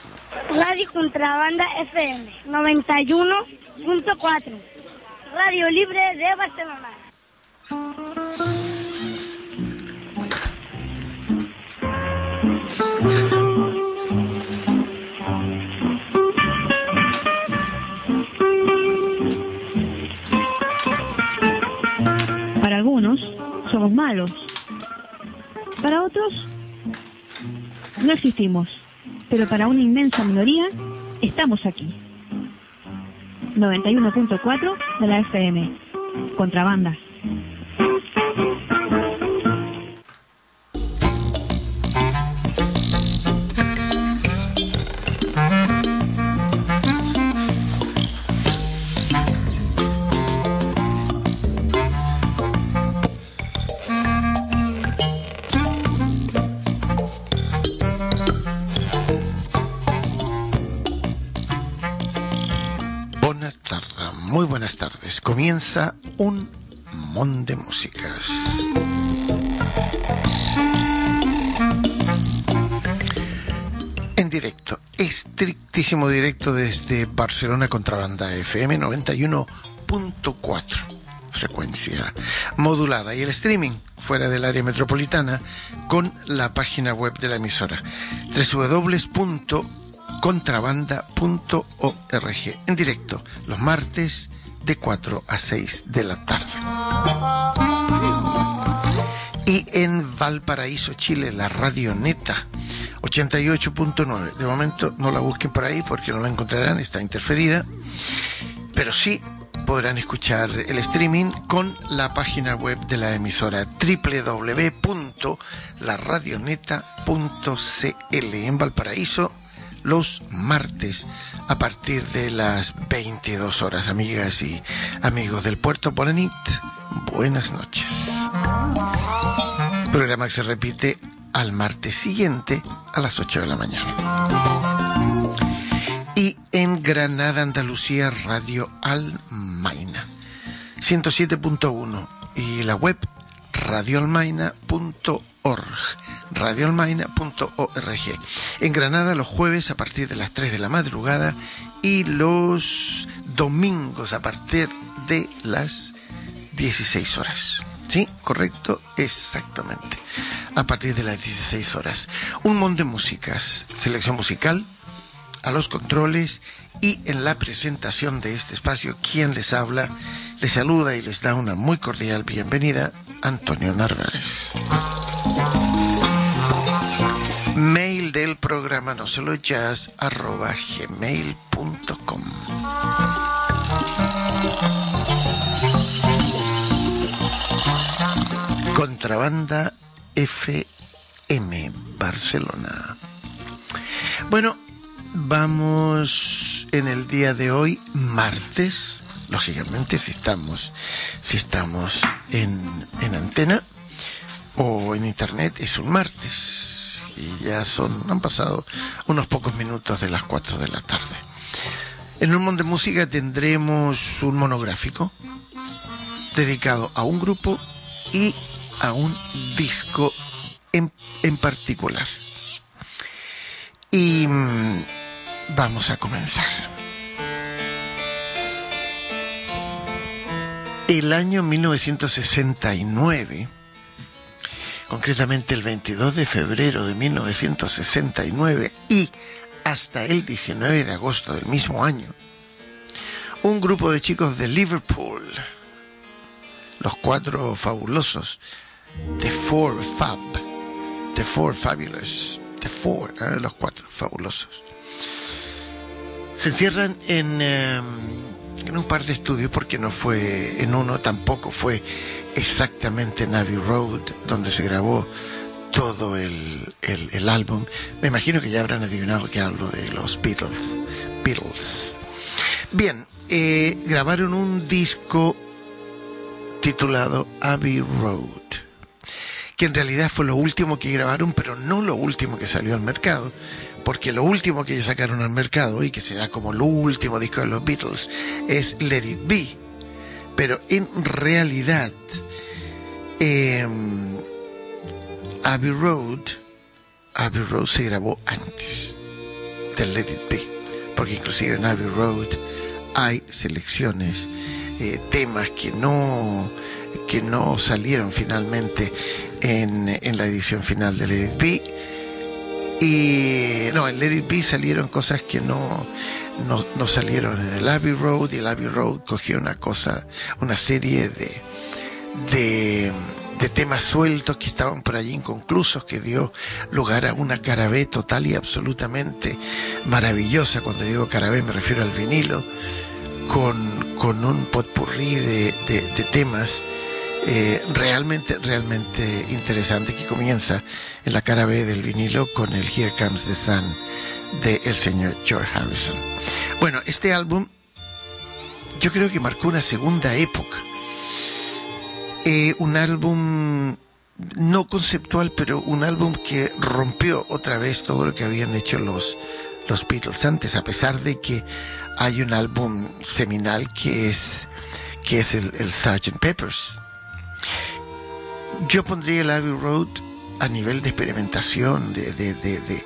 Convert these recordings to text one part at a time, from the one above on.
Radio Contrabanda FM 91.4. Radio Libre de Barcelona. Para algunos somos malos. Para otros no existimos. Pero para una inmensa minoría estamos aquí. 91.4 de la FM. Contrabanda. Muy buenas tardes. Comienza un mon de músicas. En directo, estrictísimo directo desde Barcelona, Contrabanda FM 91.4, frecuencia modulada, y el streaming fuera del área metropolitana con la página web de la emisora www.contrabanda.org, en directo los martes de 4 a 6 de la tarde. Y en Valparaíso, Chile, la Radio Neta 88.9. De momento no la busquen por ahí porque no la encontrarán, está interferida, pero sí podrán escuchar el streaming con la página web de la emisora www.laradioneta.cl en Valparaíso, los martes a partir de las 22 horas. Amigas y amigos del Puerto Bonanit, buenas noches. Programa que se repite al martes siguiente a las 8 de la mañana. Y en Granada, Andalucía, Radio Almaina 107.1 y la web radioalmaina.org, radioalmaina.org. En Granada los jueves a partir de las 3 de la madrugada y los domingos a partir de las 16 horas. ¿Sí? ¿Correcto? Exactamente. A partir de las 16 horas. Un montón de músicas, selección musical, a los controles y en la presentación de este espacio, quien les habla, les saluda y les da una muy cordial bienvenida, Antonio Narváez. Mail del programa no solo jazz @gmail.com. Contrabanda FM Barcelona. Bueno, vamos en el día de hoy, martes, lógicamente si estamos en antena o en internet es un martes y ya han pasado unos pocos minutos de las 4 de la tarde. En un montón de música tendremos un monográfico dedicado a un grupo y a un disco en particular. Y vamos a comenzar. El año 1969, concretamente el 22 de febrero de 1969 y hasta el 19 de agosto del mismo año, un grupo de chicos de Liverpool, los cuatro fabulosos, The Four Fabulous, los cuatro fabulosos, se encierran en un par de estudios, porque no fue en uno, tampoco fue exactamente en Abbey Road donde se grabó todo el álbum. Me imagino que ya habrán adivinado que hablo de los Beatles. Bien, grabaron un disco titulado Abbey Road, que en realidad fue lo último que grabaron, pero no lo último que salió al mercado, porque lo último que ellos sacaron al mercado, y que se da como lo último disco de los Beatles, es Let It Be. Pero en realidad Abbey Road se grabó antes. del Let It Be, porque inclusive en Abbey Road hay selecciones, temas que no salieron finalmente en la edición final de Let It Be. Y no, en Let It Be salieron cosas que no salieron en el Abbey Road, y el Abbey Road cogió una serie de temas sueltos que estaban por allí inconclusos, que dio lugar a una cara B total y absolutamente maravillosa. Cuando digo cara B me refiero al vinilo, con un potpourri de temas realmente interesante, que comienza en la cara B del vinilo con el Here Comes the Sun del señor George Harrison. Bueno, este álbum yo creo que marcó una segunda época, un álbum no conceptual, pero un álbum que rompió otra vez todo lo que habían hecho los Beatles antes, a pesar de que hay un álbum seminal que es el Sgt. Pepper's. Yo pondría el Abbey Road a nivel de experimentación, de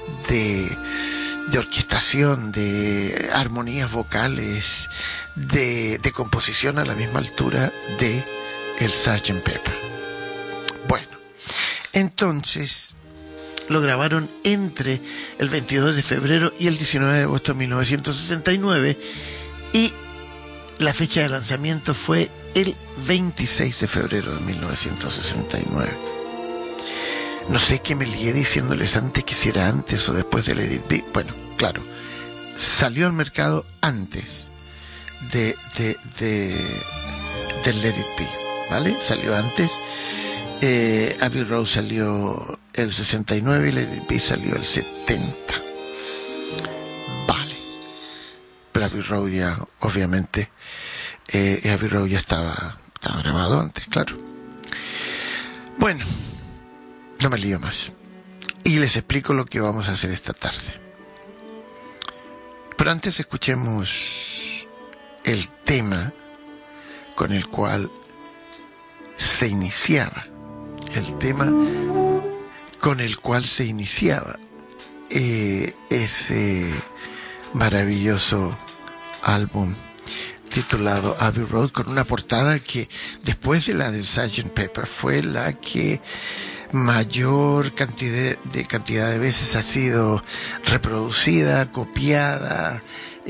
orquestación, de armonías vocales, de composición a la misma altura de el Sgt. Pepper. Bueno, entonces lo grabaron entre el 22 de febrero y el 19 de agosto de 1969, y la fecha de lanzamiento fue el 26 de febrero de 1969. No sé qué me lié diciéndoles antes que si era antes o después de Let It Be. Bueno, claro, salió al mercado antes del Let It Be, ¿vale? Salió antes. Abbey Road salió el 69 y Let It Be salió el 70. Vale. Pero Abbey Road ya, obviamente, Abbey Road ya estaba grabado antes, claro. Bueno, no me lío más. Y les explico lo que vamos a hacer esta tarde. Pero antes escuchemos el tema con el cual se iniciaba. El tema con el cual se iniciaba ese maravilloso álbum titulado Abbey Road, con una portada que después de la del Sgt. Pepper fue la que mayor cantidad de veces ha sido reproducida, copiada,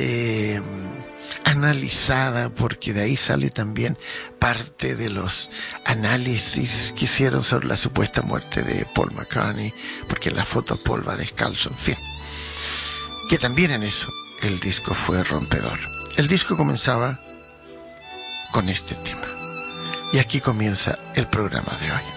analizada, porque de ahí sale también parte de los análisis que hicieron sobre la supuesta muerte de Paul McCartney, porque en la foto Paul va descalzo, en fin, que también en eso el disco fue rompedor. El disco comenzaba con este tema, y aquí comienza el programa de hoy.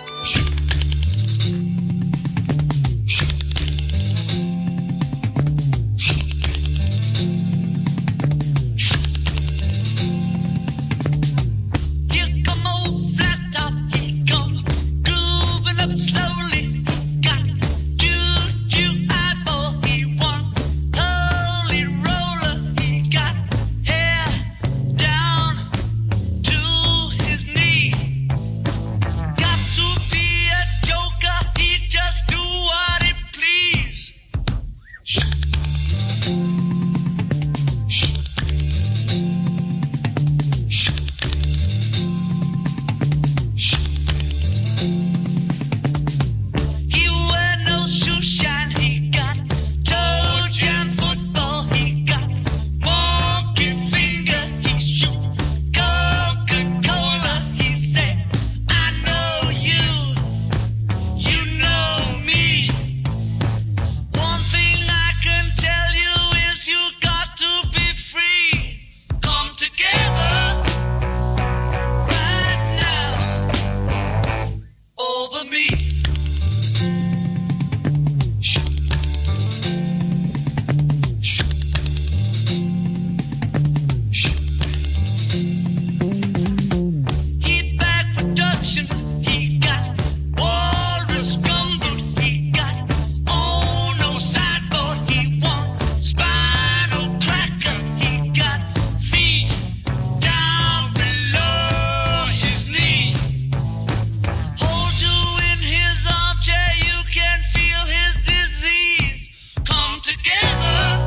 Together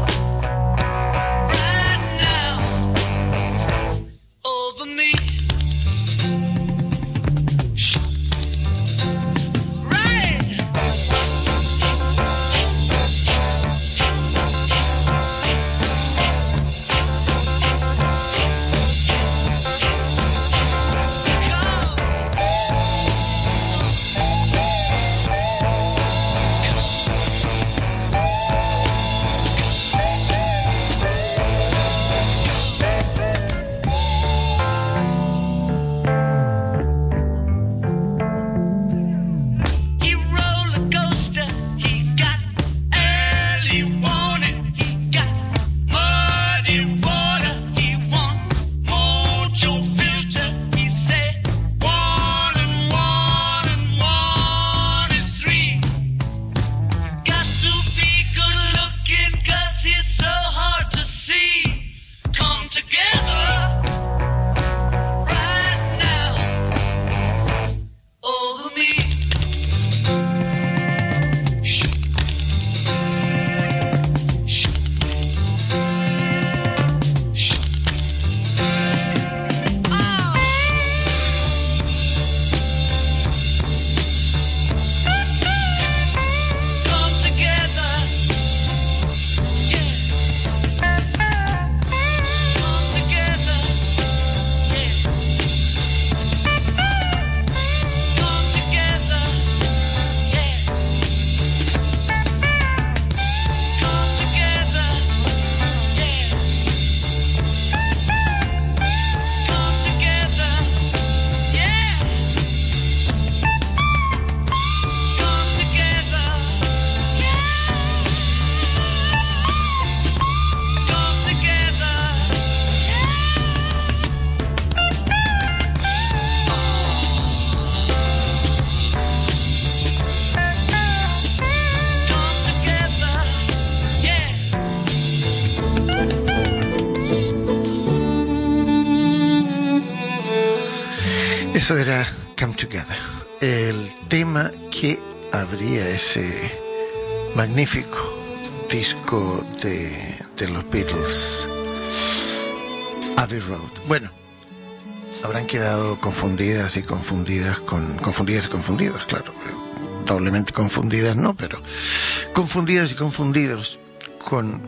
Eso era Come Together, el tema que abría ese magnífico disco de los Beatles, Abbey Road. Bueno, habrán quedado confundidas y confundidos, claro, doblemente confundidas no, pero confundidas y confundidos con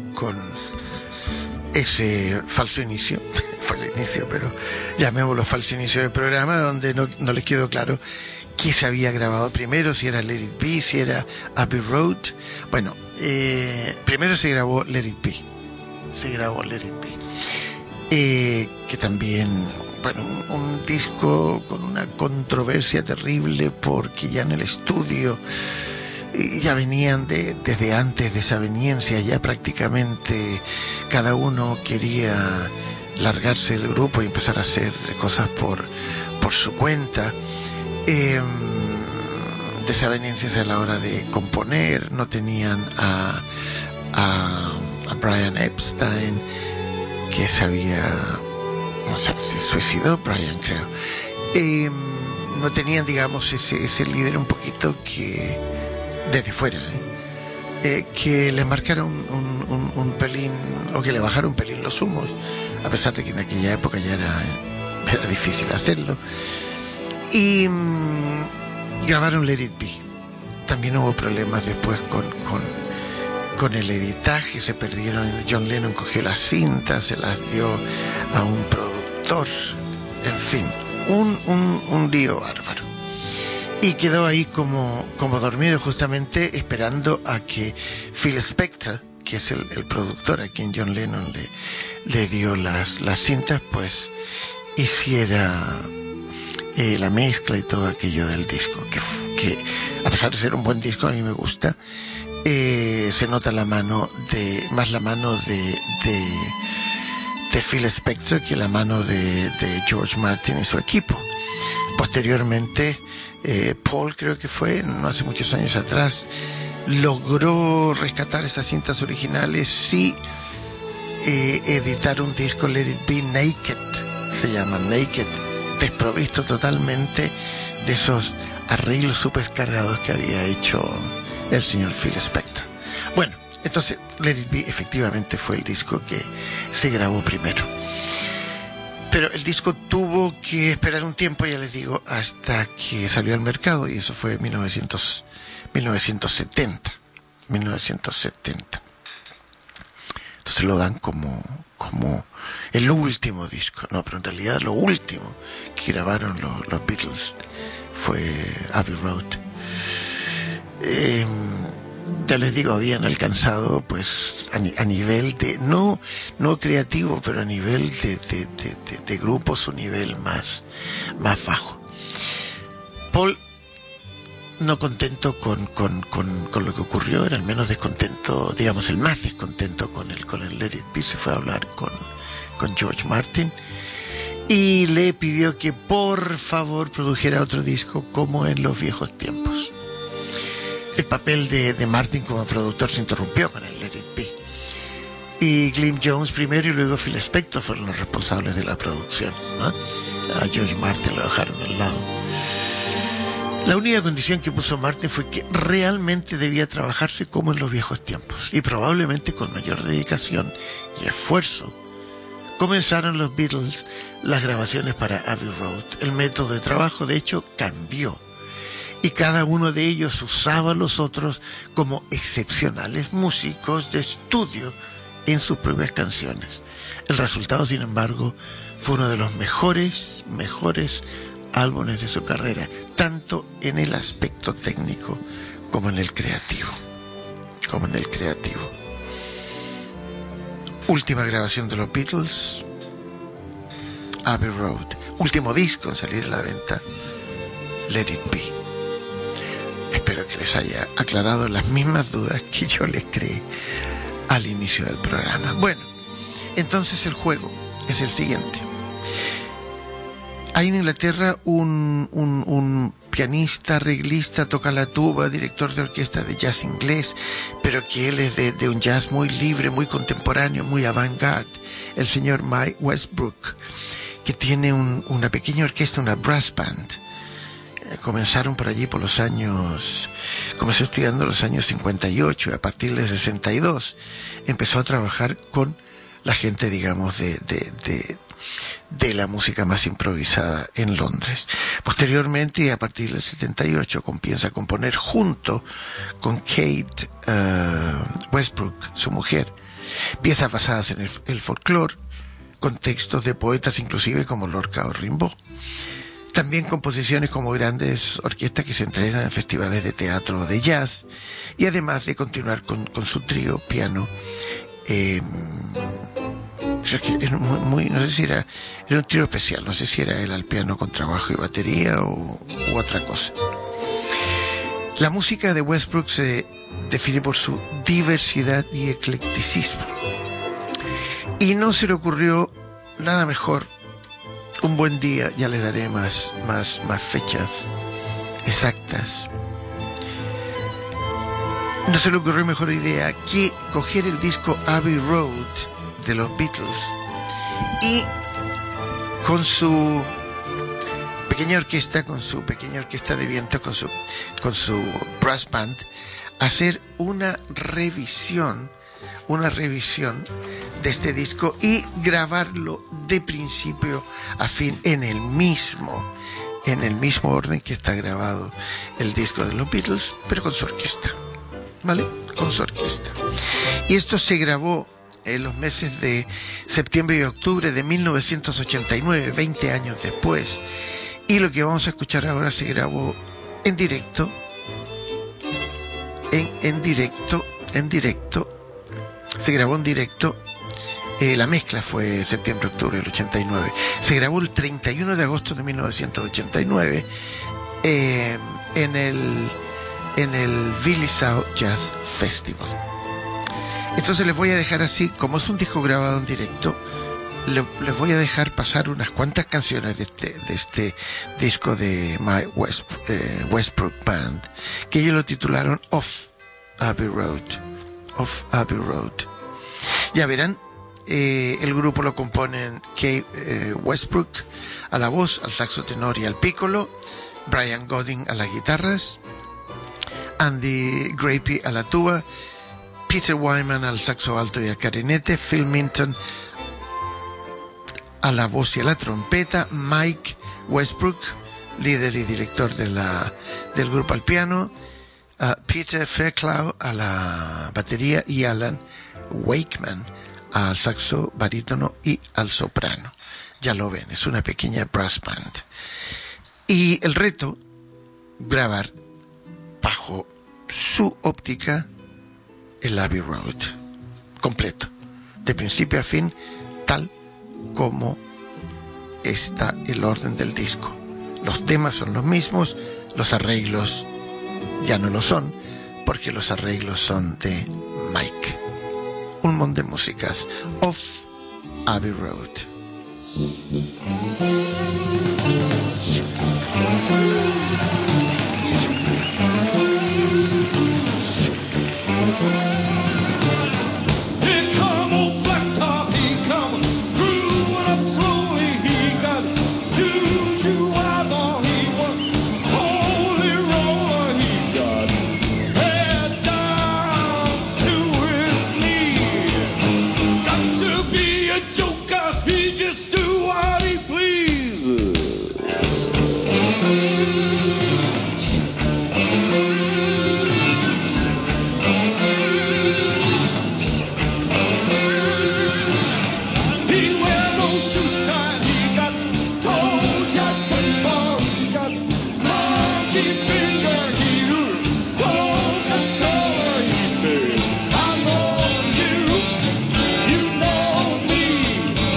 ese falso inicio. Fue el inicio, pero llamémoslo falso inicio del programa, donde no les quedó claro qué se había grabado primero, si era Let It Be, si era Abbey Road. Bueno, primero se grabó Let It Be, que también, bueno, un disco con una controversia terrible, porque ya en el estudio ya venían desde antes de esa veniencia, ya prácticamente cada uno quería largarse del grupo y empezar a hacer cosas por su cuenta. Desavenencias a la hora de componer, no tenían a Brian Epstein, que se suicidó, Brian, creo. No tenían, digamos, ese líder un poquito que desde fuera, que le marcaron un pelín, o que le bajaron un pelín los humos, a pesar de que en aquella época ya era difícil hacerlo. Y grabaron Let It Be. También hubo problemas después con el editaje, se perdieron. John Lennon cogió las cintas, se las dio a un productor, en fin, un lío bárbaro. Y quedó ahí como dormido, justamente esperando a que Phil Spector, que es el productor a quien John Lennon le dio las cintas, pues hiciera la mezcla y todo aquello del disco, que a pesar de ser un buen disco, a mí me gusta. Se nota más la mano de Phil Spector que la mano de George Martin y su equipo. Posteriormente, Paul, creo que fue, no hace muchos años atrás, logró rescatar esas cintas originales y editar un disco, Let It Be Naked, se llama Naked, desprovisto totalmente de esos arreglos supercargados que había hecho el señor Phil Spector. Bueno, entonces Let It Be efectivamente fue el disco que se grabó primero. Pero el disco tuvo que esperar un tiempo, ya les digo, hasta que salió al mercado, y eso fue en 1970. Entonces lo dan como el último disco, no, pero en realidad lo último que grabaron los Beatles fue Abbey Road. Ya les digo, habían alcanzado, pues, a nivel de, no creativo, pero a nivel de grupos, un nivel más bajo. Paul, no contento con lo que ocurrió, era el menos descontento, digamos, el más descontento con el Let It Be, se fue a hablar con George Martin y le pidió que por favor produjera otro disco como en los viejos tiempos. El papel de Martin como productor se interrumpió con el Let It Be. Y Glyn Jones primero y luego Phil Spector fueron los responsables de la producción, ¿no? A George Martin lo dejaron al lado. La única condición que puso Martin fue que realmente debía trabajarse como en los viejos tiempos, y probablemente con mayor dedicación y esfuerzo. Comenzaron los Beatles las grabaciones para Abbey Road. El método de trabajo, de hecho, cambió. Y cada uno de ellos usaba a los otros como excepcionales músicos de estudio en sus propias canciones. El resultado, sin embargo, fue uno de los mejores álbumes de su carrera, tanto en el aspecto técnico como en el creativo. Última grabación de los Beatles, Abbey Road. Último disco en salir a la venta, Let It Be. Espero que les haya aclarado las mismas dudas que yo les creé al inicio del programa. Bueno, entonces el juego es el siguiente. Hay en Inglaterra un pianista, arreglista, toca la tuba, director de orquesta de jazz inglés, pero que él es de un jazz muy libre, muy contemporáneo, muy avant-garde, el señor Mike Westbrook, que tiene una pequeña orquesta, una brass band. Comenzaron por allí por los años, comenzó estudiando en los años 58, y a partir de 62 empezó a trabajar con la gente, digamos, de la música más improvisada en Londres. Posteriormente, a partir del 78, comienza a componer junto con Kate Westbrook, su mujer, piezas basadas en el folclore, con textos de poetas inclusive como Lorca o Rimbaud. También composiciones como grandes orquestas que se entrenan en festivales de teatro o de jazz, y además de continuar con su trío piano. Creo que era no sé si era un trío especial, no sé si era él al piano con trabajo y batería u otra cosa. La música de Westbrook se define por su diversidad y eclecticismo, y no se le ocurrió nada mejor. Un buen día, ya les daré más fechas exactas. No se le ocurrió mejor idea que coger el disco Abbey Road de los Beatles y con su pequeña orquesta de viento, con su brass band, hacer una revisión de este disco y grabarlo de principio a fin en el mismo orden que está grabado el disco de los Beatles, pero con su orquesta, ¿vale? Con su orquesta. Y esto se grabó en los meses de septiembre y octubre de 1989, 20 años después. Y lo que vamos a escuchar ahora se grabó en directo. Se grabó en directo. La mezcla fue septiembre-octubre del 89. Se grabó el 31 de agosto de 1989 en el Billy South Jazz Festival. Entonces les voy a dejar así, como es un disco grabado en directo, les voy a dejar pasar unas cuantas canciones de este disco de Westbrook Band, que ellos lo titularon Off Abbey Road. Ya verán, el grupo lo componen Kate Westbrook a la voz, al saxo tenor y al piccolo, Brian Godin a las guitarras, Andy Grapey a la tuba, Peter Wyman al saxo alto y al clarinete, Phil Minton a la voz y a la trompeta, Mike Westbrook, líder y director del grupo, al piano, Peter Fairclough a la batería y Alan Wakeman al saxo barítono y al soprano. Ya lo ven, es una pequeña brass band. Y el reto, grabar bajo su óptica el Abbey Road completo, de principio a fin, tal como está el orden del disco. Los temas son los mismos, los arreglos ya no lo son, porque los arreglos son de Mike. Un montón de músicas. Off Abbey Road. Here come old flat top, he come grooving up slowly. He got choo-choo eyeball, he was holy roller. He got head down to his knee. Got to be a joker, he just do what he pleases. Shine, he got toe jack football, he got monkey finger, he heard Coca-Cola, he said, I know you, you know me,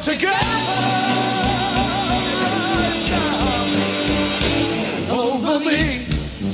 together now over me.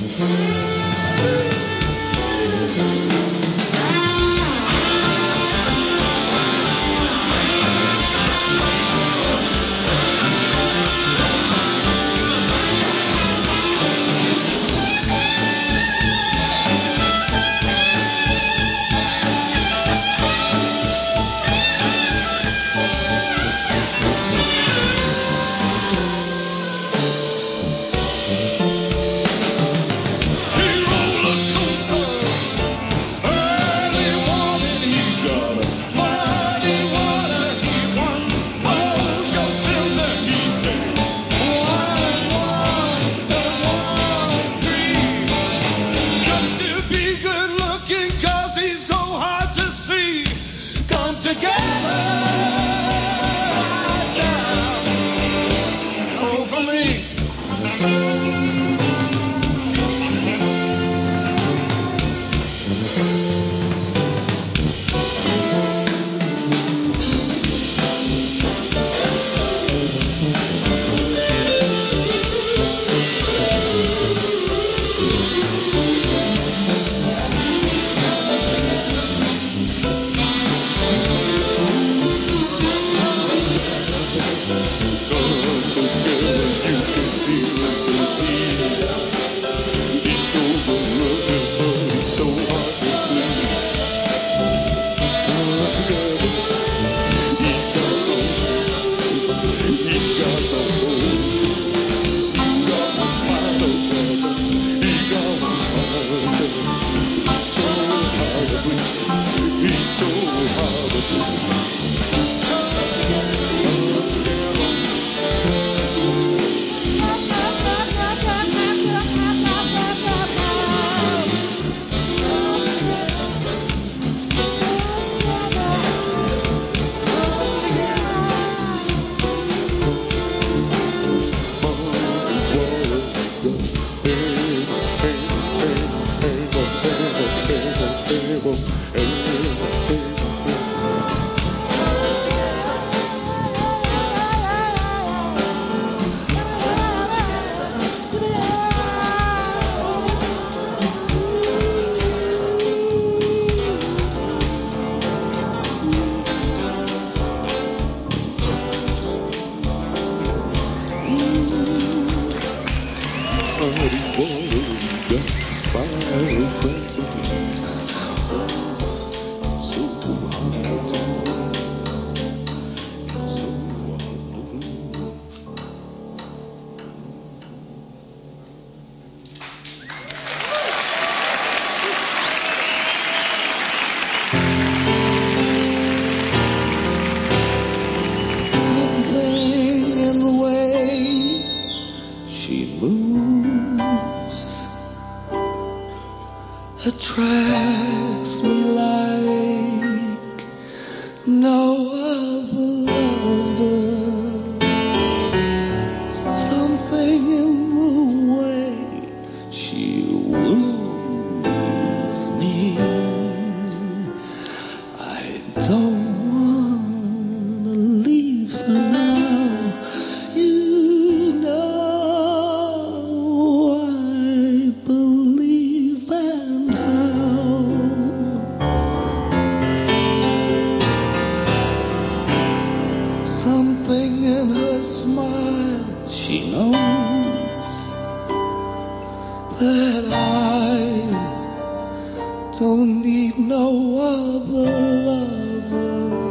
Attracts me like no other lover. Something in the way she woos me. I don't wanna leave her now. You know I believe and something in her smile, she knows that I don't need no other lover.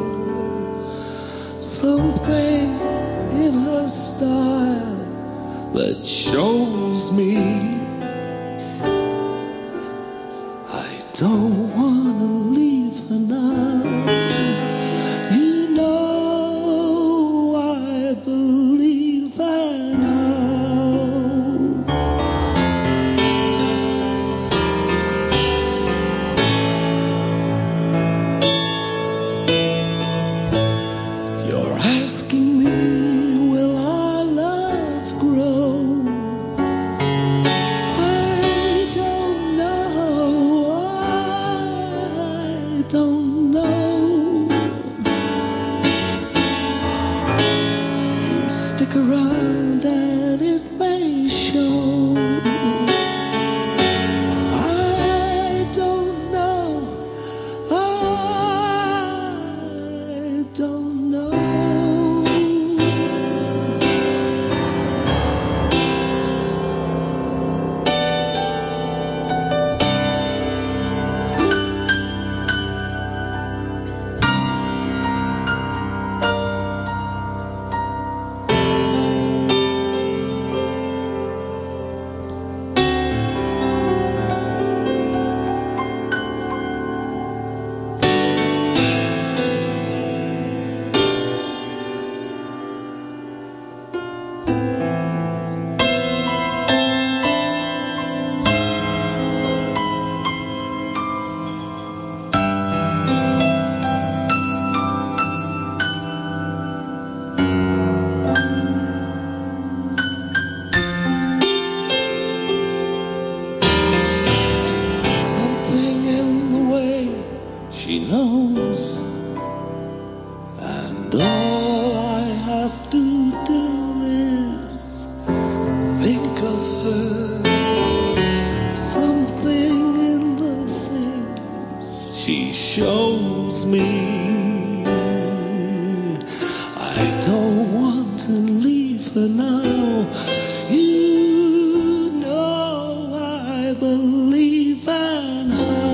Something in her style that shows me I don't wanna leave her now. You know I believe I know. You're asking me, will our love grow? I don't know. don't know. Something in the way she knows, and all I have to do is think of her. Something in the things she shows me. I don't want to leave her now. You know I believe in her.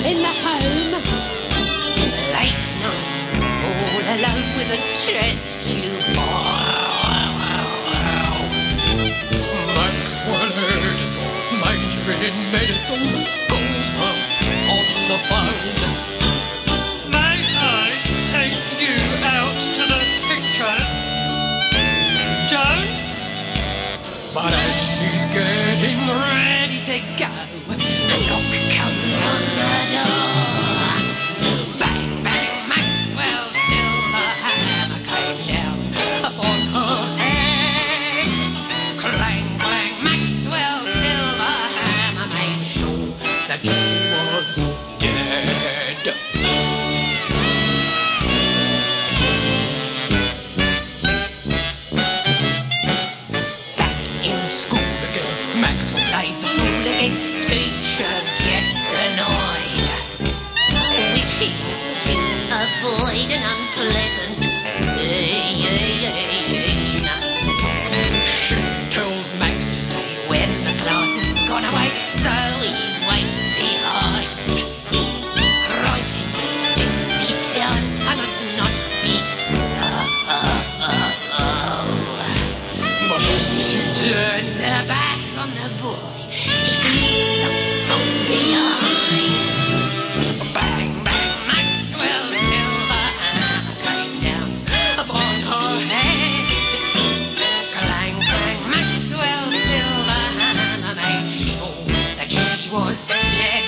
in the home. Late nights, all alone with a chest tube. Maxwell Edison, majoring in medicine, calls her on the phone. May I take you out to the pictures, Joan? But as she's getting ready to go, a knock comes on the door. Bang, bang, Maxwell's silver hammer came down upon her head. Clang, clang, Maxwell's silver hammer made sure that she was dead. Maxwell plays the fool again. Teacher gets annoyed, wishing to avoid an unpleasant scene. She tells Max to stay when the class has gone away, so he waits behind, writing 50 times. I must not be so. But when she turns her back on the boy, he creeps up from behind. Bang, bang, Maxwell's silver hammer came down upon her head. Clang, clang, Maxwell's silver hammer made sure that she was dead.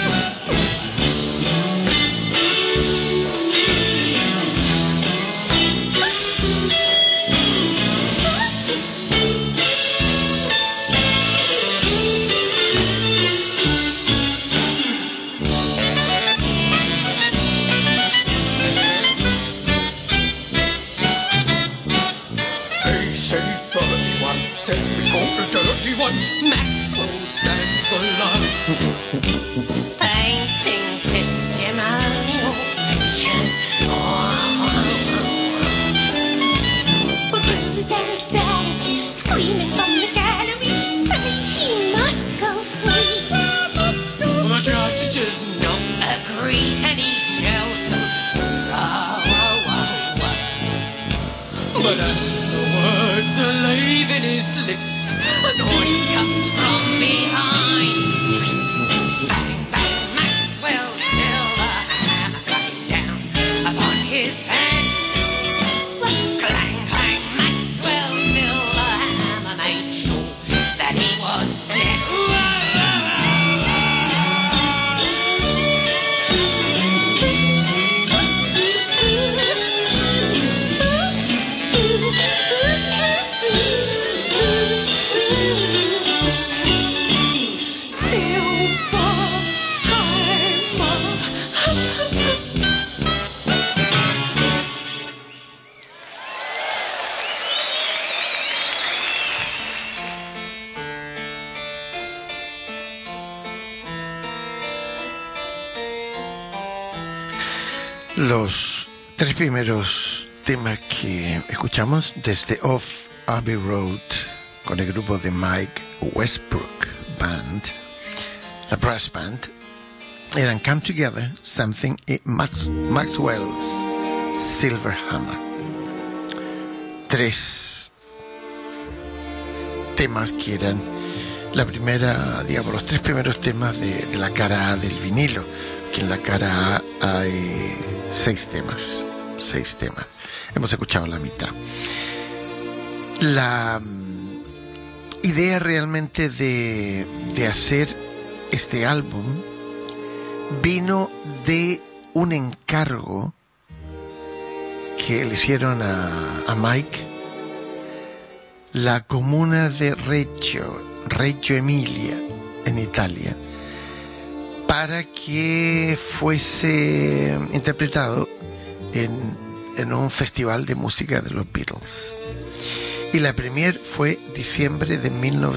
Says we got the dirty one. Maxwell stands alone, painting testimonial pictures. Rose and Valerie screaming from the gallery, saying he must go free. The judge does not agree, and he tells them so. But as the words are leaving his lips, a noise comes from behind. Bang, bang, Maxwell's silver hammer came down upon his head. Clang, clang, Maxwell's silver hammer made sure that he was dead. Los tres primeros temas que escuchamos desde Off Abbey Road con el grupo de Mike Westbrook Band, la brass band, eran Come Together, Something y Maxwell's Silver Hammer. Tres temas que eran la primera, digamos, los tres primeros temas de la cara A del vinilo, que en la cara A hay 6 temas. Hemos escuchado la mitad. La idea realmente de hacer este álbum vino de un encargo que le hicieron a Mike la comuna de Reggio Emilia en Italia, para que fuese interpretado en un festival de música de los Beatles. Y la premier fue diciembre de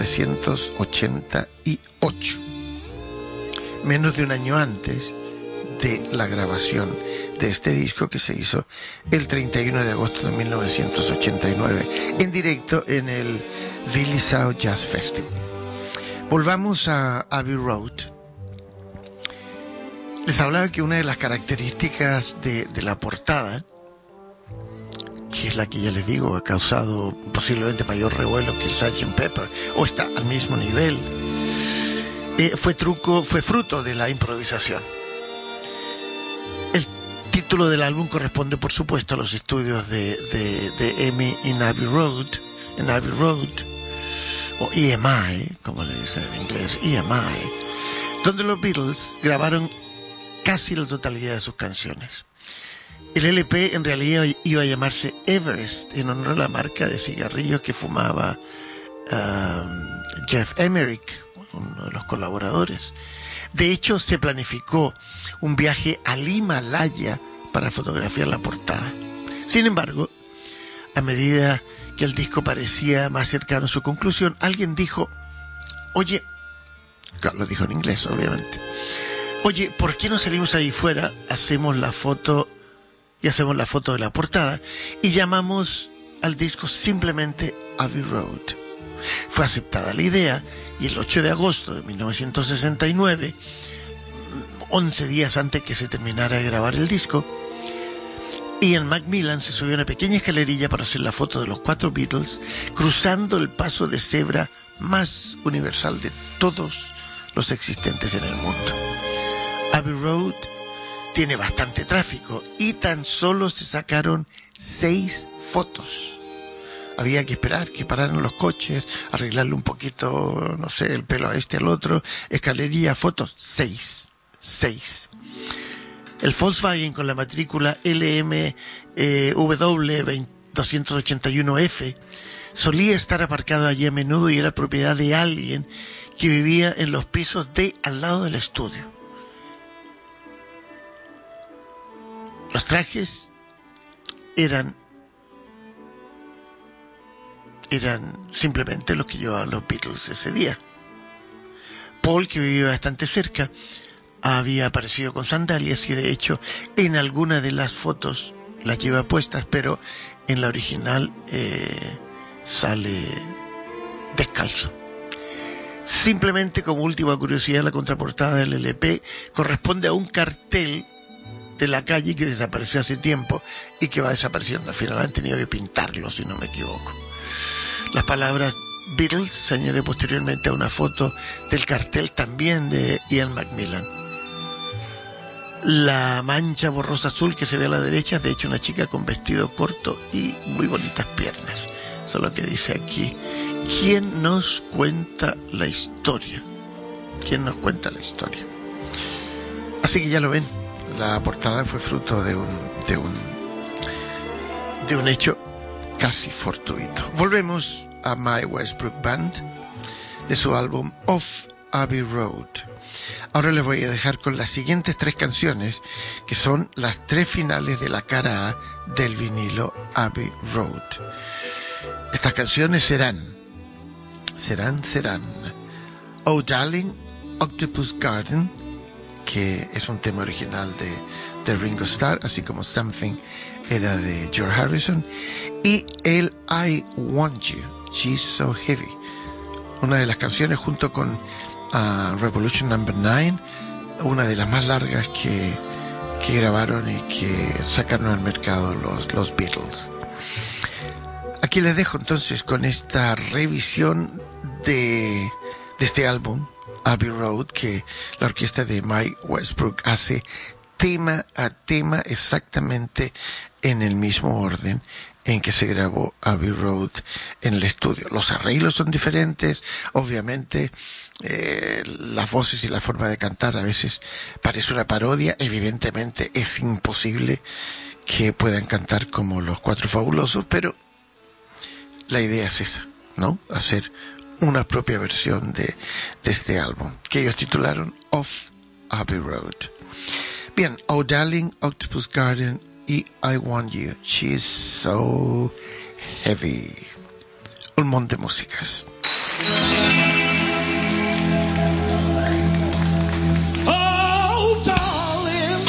1988, menos de un año antes de la grabación de este disco, que se hizo el 31 de agosto de 1989 en directo en el Willisau Jazz Festival. Volvamos a Abbey Road. Les hablaba que una de las características de la portada, que es la que ya les digo ha causado posiblemente mayor revuelo que el Sgt. Pepper, o está al mismo nivel, fue fruto de la improvisación. El título del álbum corresponde, por supuesto, a los estudios de EMI en Abbey Road, o EMI, como le dicen en inglés, EMI, donde los Beatles grabaron casi la totalidad de sus canciones. El LP en realidad iba a llamarse Everest, en honor a la marca de cigarrillos que fumaba Jeff Emerick, uno de los colaboradores. De hecho, se planificó un viaje al Himalaya para fotografiar la portada. Sin embargo, a medida que el disco parecía más cercano a su conclusión, alguien dijo, oye, claro, lo dijo en inglés, obviamente, oye, ¿por qué no salimos ahí fuera, hacemos la foto de la portada y llamamos al disco simplemente Abbey Road? Fue aceptada la idea y el 8 de agosto de 1969, 11 días antes que se terminara de grabar el disco, Ian McMillan se subió a una pequeña escalerilla para hacer la foto de los 4 Beatles cruzando el paso de cebra más universal de todos los existentes en el mundo. Abbey Road tiene bastante tráfico y tan solo se sacaron 6 fotos. Había que esperar que pararan los coches, arreglarle un poquito, no sé, el pelo a este al otro, escalerilla, fotos, 6. El Volkswagen con la matrícula LMW 281F solía estar aparcado allí a menudo y era propiedad de alguien que vivía en los pisos de al lado del estudio. Los trajes eran simplemente los que llevaban los Beatles ese día. Paul, que vivía bastante cerca, había aparecido con sandalias y de hecho en alguna de las fotos las lleva puestas, pero en la original sale descalzo. Simplemente, como última curiosidad, la contraportada del LP corresponde a un cartel de la calle que desapareció hace tiempo y que va desapareciendo. Al final han tenido que pintarlo, si no me equivoco. Las palabras Beatles se añade posteriormente a una foto del cartel también de Ian McMillan. La mancha borrosa azul que se ve a la derecha es de hecho una chica con vestido corto y muy bonitas piernas. Eso es lo que dice aquí. ¿Quién nos cuenta la historia? ¿Quién nos cuenta la historia? Así que ya lo ven, la portada fue fruto de un hecho casi fortuito. Volvemos a My Westbrook Band de su álbum Off Abbey Road. Ahora les voy a dejar con las siguientes 3 canciones, que son las 3 finales de la cara A del vinilo Abbey Road. Estas canciones serán Oh Darling, Octopus Garden, que es un tema original de Ringo Starr, así como Something era de George Harrison, y el I Want You, She's So Heavy, una de las canciones junto con Revolution No. 9, una de las más largas que grabaron y que sacaron al mercado los Beatles. Aquí les dejo entonces con esta revisión de este álbum Abbey Road, que la orquesta de Mike Westbrook hace tema a tema exactamente en el mismo orden en que se grabó Abbey Road en el estudio. Los arreglos son diferentes, obviamente las voces y la forma de cantar a veces parece una parodia. Evidentemente es imposible que puedan cantar como los Cuatro Fabulosos, pero la idea es esa, ¿no? Hacer una propia versión de este álbum, que ellos titularon Off Abbey Road. Bien, Oh Darling, Octopus Garden y I Want You, She's So Heavy. Un montón de músicas. Oh, darling,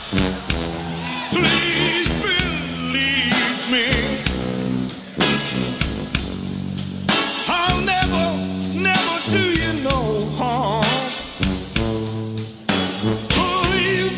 please believe me. I'll never do you no harm. Believe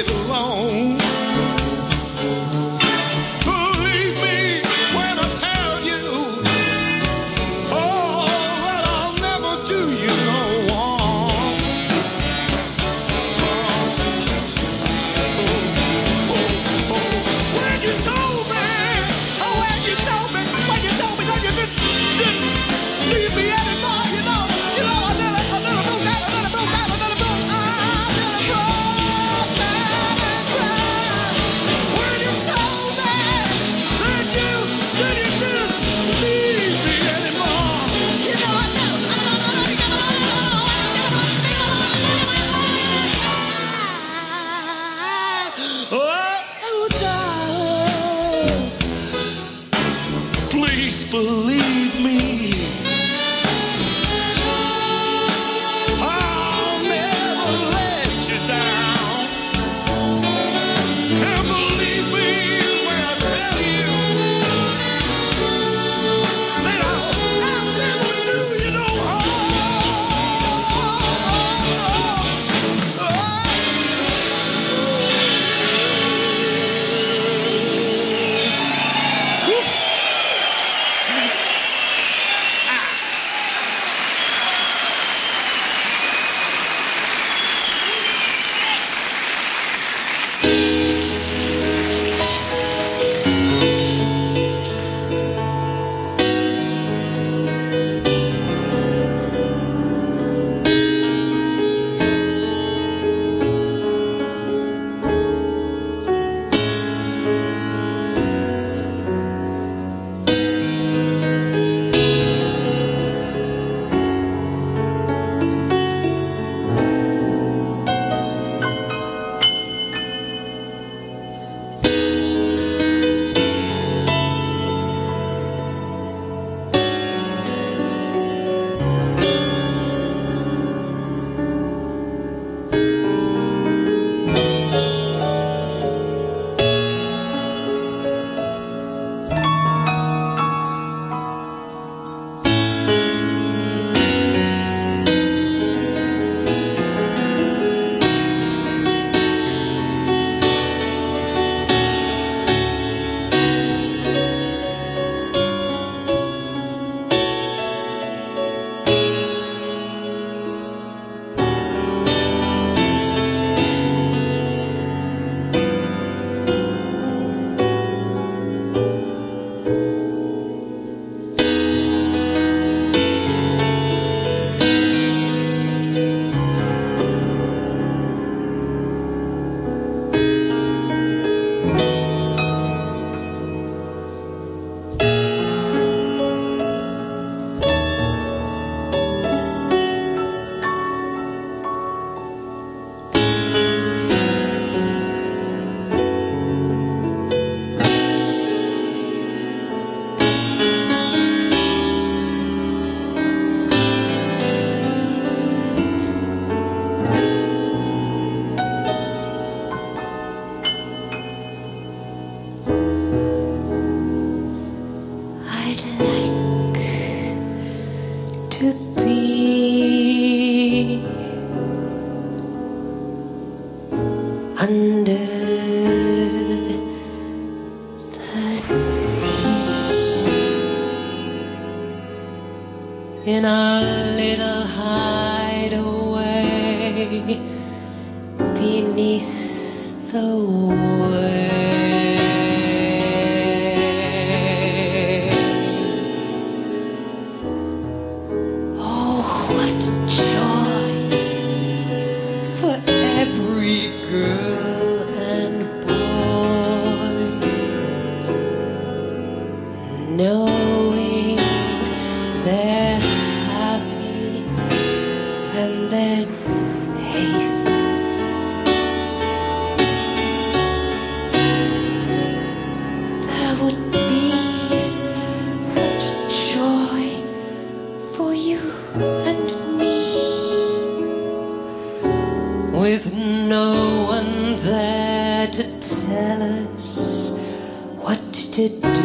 get along. Believe me when I tell you, oh, that I'll never do you no harm. When you told me, oh, when you told me that you didn't leave me anymore, you know, I nearly broke down, I nearly broke down, I nearly broke down and cried. When you told me that you didn't leave me anymore, you know, I never. Oh, darling, please believe me. I'll never let you down. And believe me when I tell you that I'll never do you no under the sea, in our little hideaway beneath the waves. Oh, what joy for every girl and boy, knowing they're happy and they're safe. There would be such joy for you and me, with no one there to tell us what to do.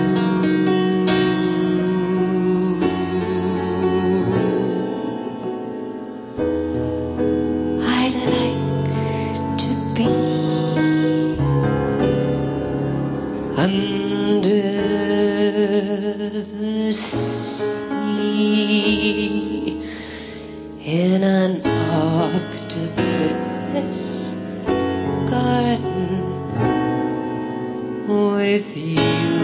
I'd like to be octopus's garden with you.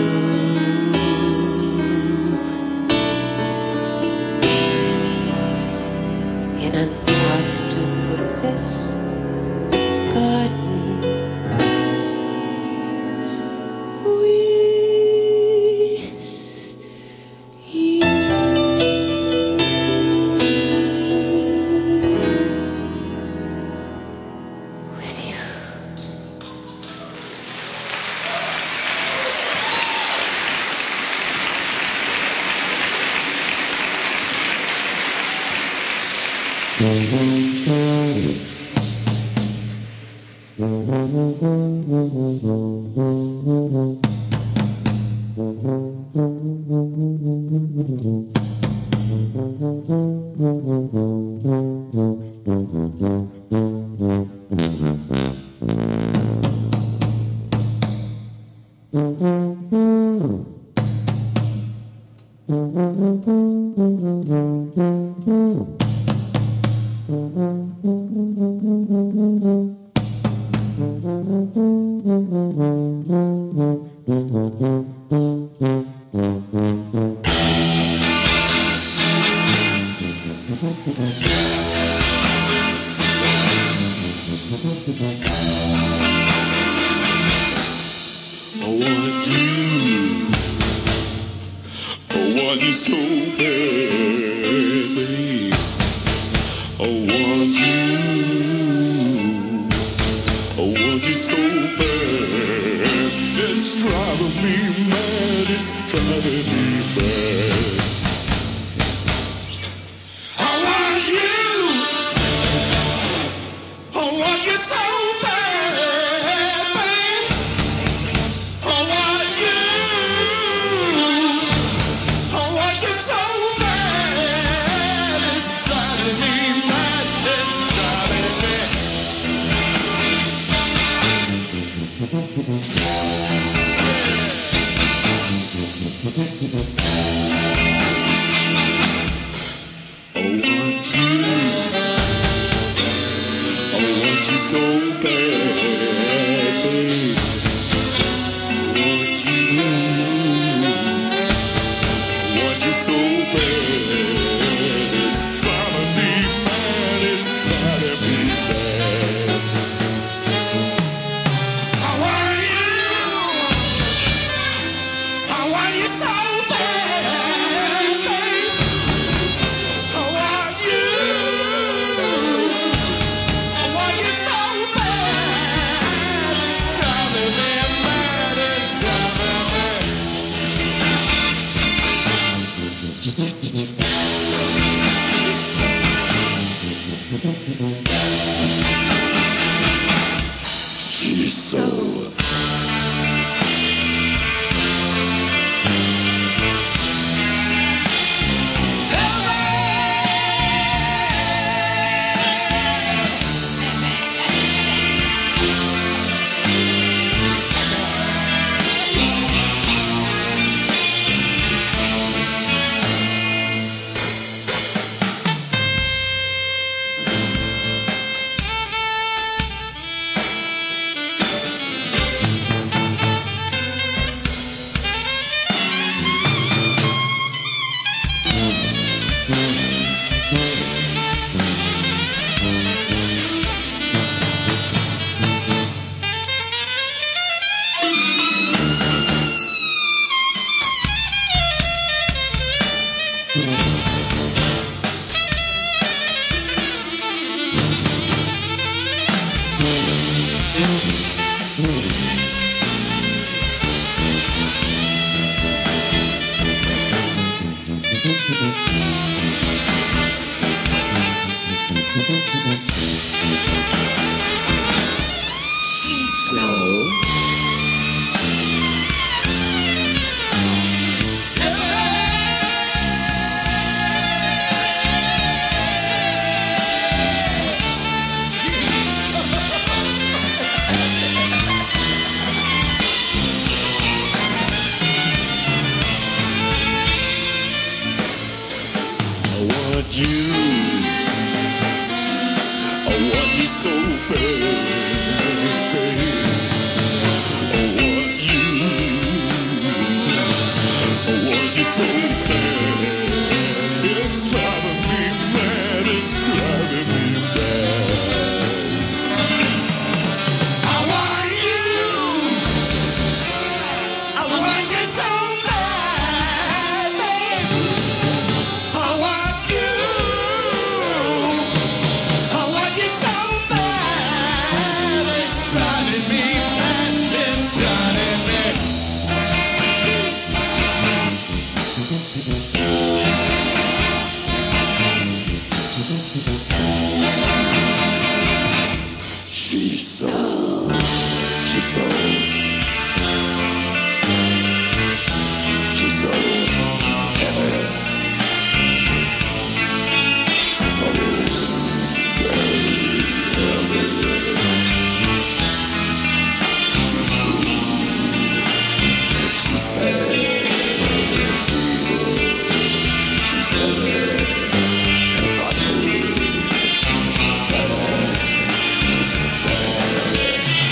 In an octopus's garden with you. With you. I want you so badly. I want you so bad. It's driving me mad. It's driving me mad. I want you so bad, babe. I want you so bad. It's driving me mad. It's driving me. I want you so bad, babe. I want you so bad. It's driving me mad. It's driving me mad. I want you so bad, babe. I want you so bad. It's driving me mad. It's driving me. She's so. want you so bad, babe. I want you so bad. It's driving me mad, it's driving me mad. I want you so bad, babe. I want you so bad. It's driving me mad, it's driving me. She's so heavy, so very heavy. She's bad, she's heavy and ugly. She's bad.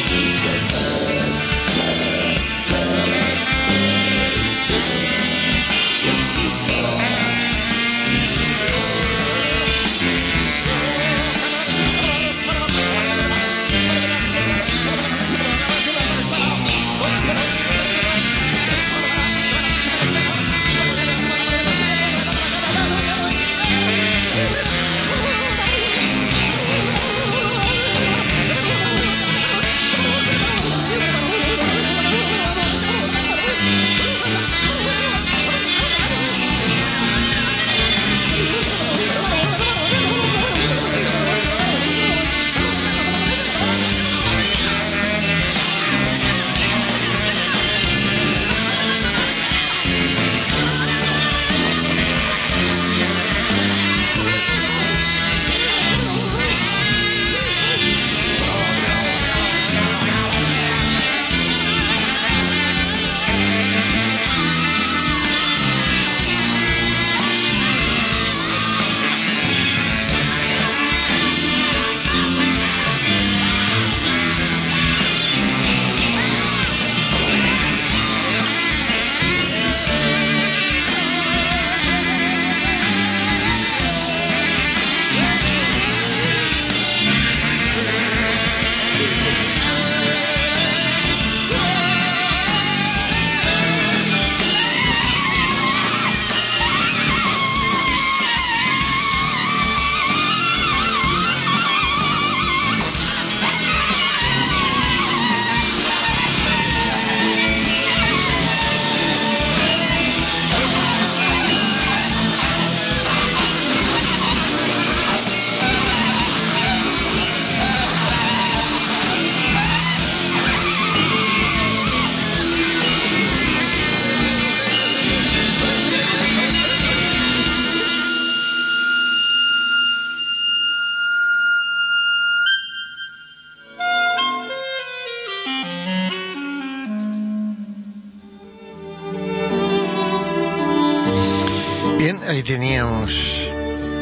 Ahí teníamos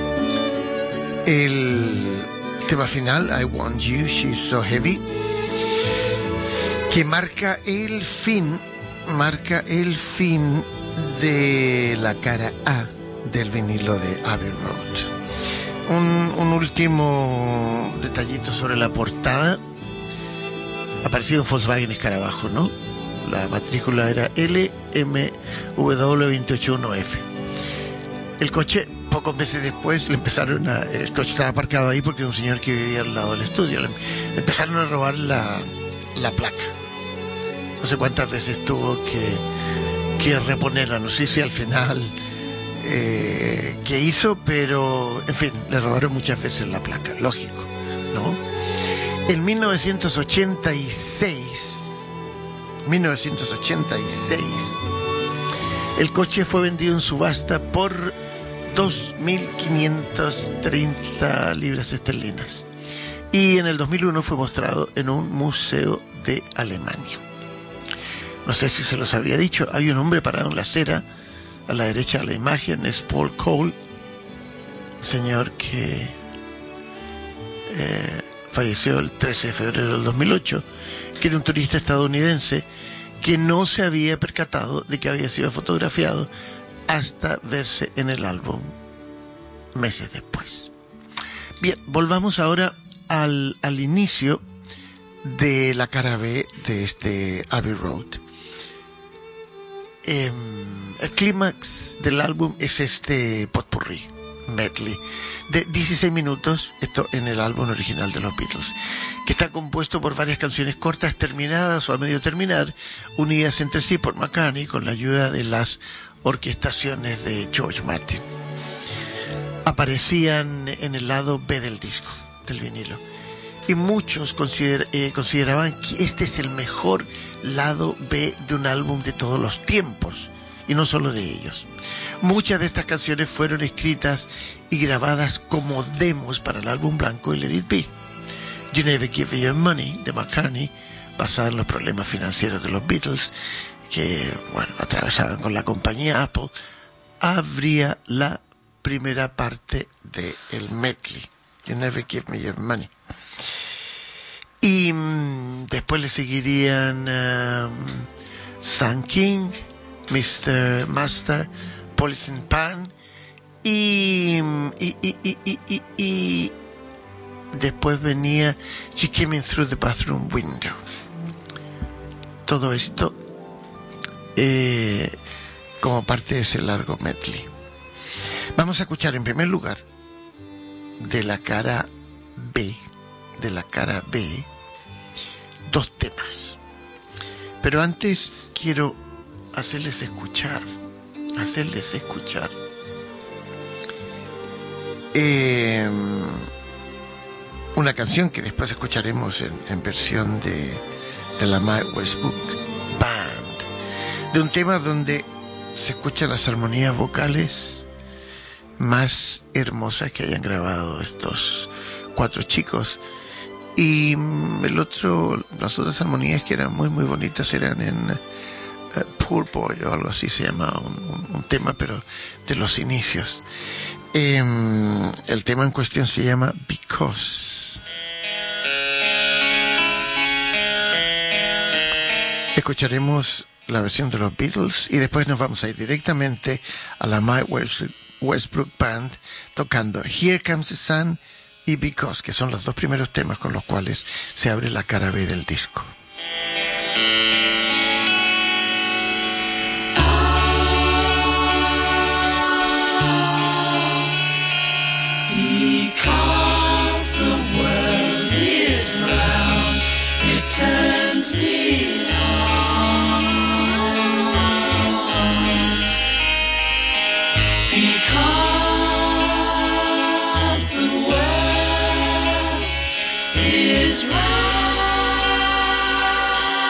el tema final, I Want You, She's So Heavy, que marca el fin de la cara A del vinilo de Abbey Road. Un último detallito sobre la portada. Aparecido en Volkswagen Escarabajo, ¿no? La matrícula era LMW281F. El coche, pocos meses después, el coche estaba aparcado ahí porque era un señor que vivía al lado del estudio. Le empezaron a robar la placa. No sé cuántas veces tuvo que reponerla. No sé si al final qué hizo, pero en fin, le robaron muchas veces la placa. Lógico, ¿no? En 1986, el coche fue vendido en subasta por 2.530 libras esterlinas. Y en el 2001 fue mostrado en un museo de Alemania. No sé si se los había dicho, hay un hombre parado en la acera, a la derecha de la imagen, es Paul Cole, un señor que falleció el 13 de febrero del 2008, que era un turista estadounidense que no se había percatado de que había sido fotografiado hasta verse en el álbum meses después. Bien, volvamos ahora al inicio de la cara B de este Abbey Road. El clímax del álbum es este potpourri, medley, de 16 minutos, esto en el álbum original de los Beatles, que está compuesto por varias canciones cortas terminadas o a medio terminar, unidas entre sí por McCartney con la ayuda de las orquestaciones de George Martin. Aparecían en el lado B del disco, del vinilo, y muchos consideraban que este es el mejor lado B de un álbum de todos los tiempos, y no solo de ellos. Muchas de estas canciones fueron escritas y grabadas como demos para el álbum blanco y Let It Be. You Never Give Me Your Money, de McCartney, basada en los problemas financieros de los Beatles, que, bueno, atravesaban con la compañía Apple, abría la primera parte del medley, You Never Give Me Your Money. Y después le seguirían Sun King, Mr. Master, Polythene Pan y después venía She Came In Through the Bathroom Window. Todo esto como parte de ese largo medley. Vamos a escuchar en primer lugar de la cara B, dos temas. Pero antes quiero hacerles escuchar una canción que después escucharemos en versión de la Mike Westbrook Band, de un tema donde se escuchan las armonías vocales más hermosas que hayan grabado estos cuatro chicos. Y las otras armonías que eran muy muy bonitas eran en Poor Boy o algo así se llamaba un tema, pero de los inicios. El tema en cuestión se llama Because. Escucharemos la versión de los Beatles y después nos vamos a ir directamente a la Mike Westbrook Band tocando Here Comes the Sun y Because, que son los dos primeros temas con los cuales se abre la cara B del disco. Because the world is round, it turns me on. Because the world is round,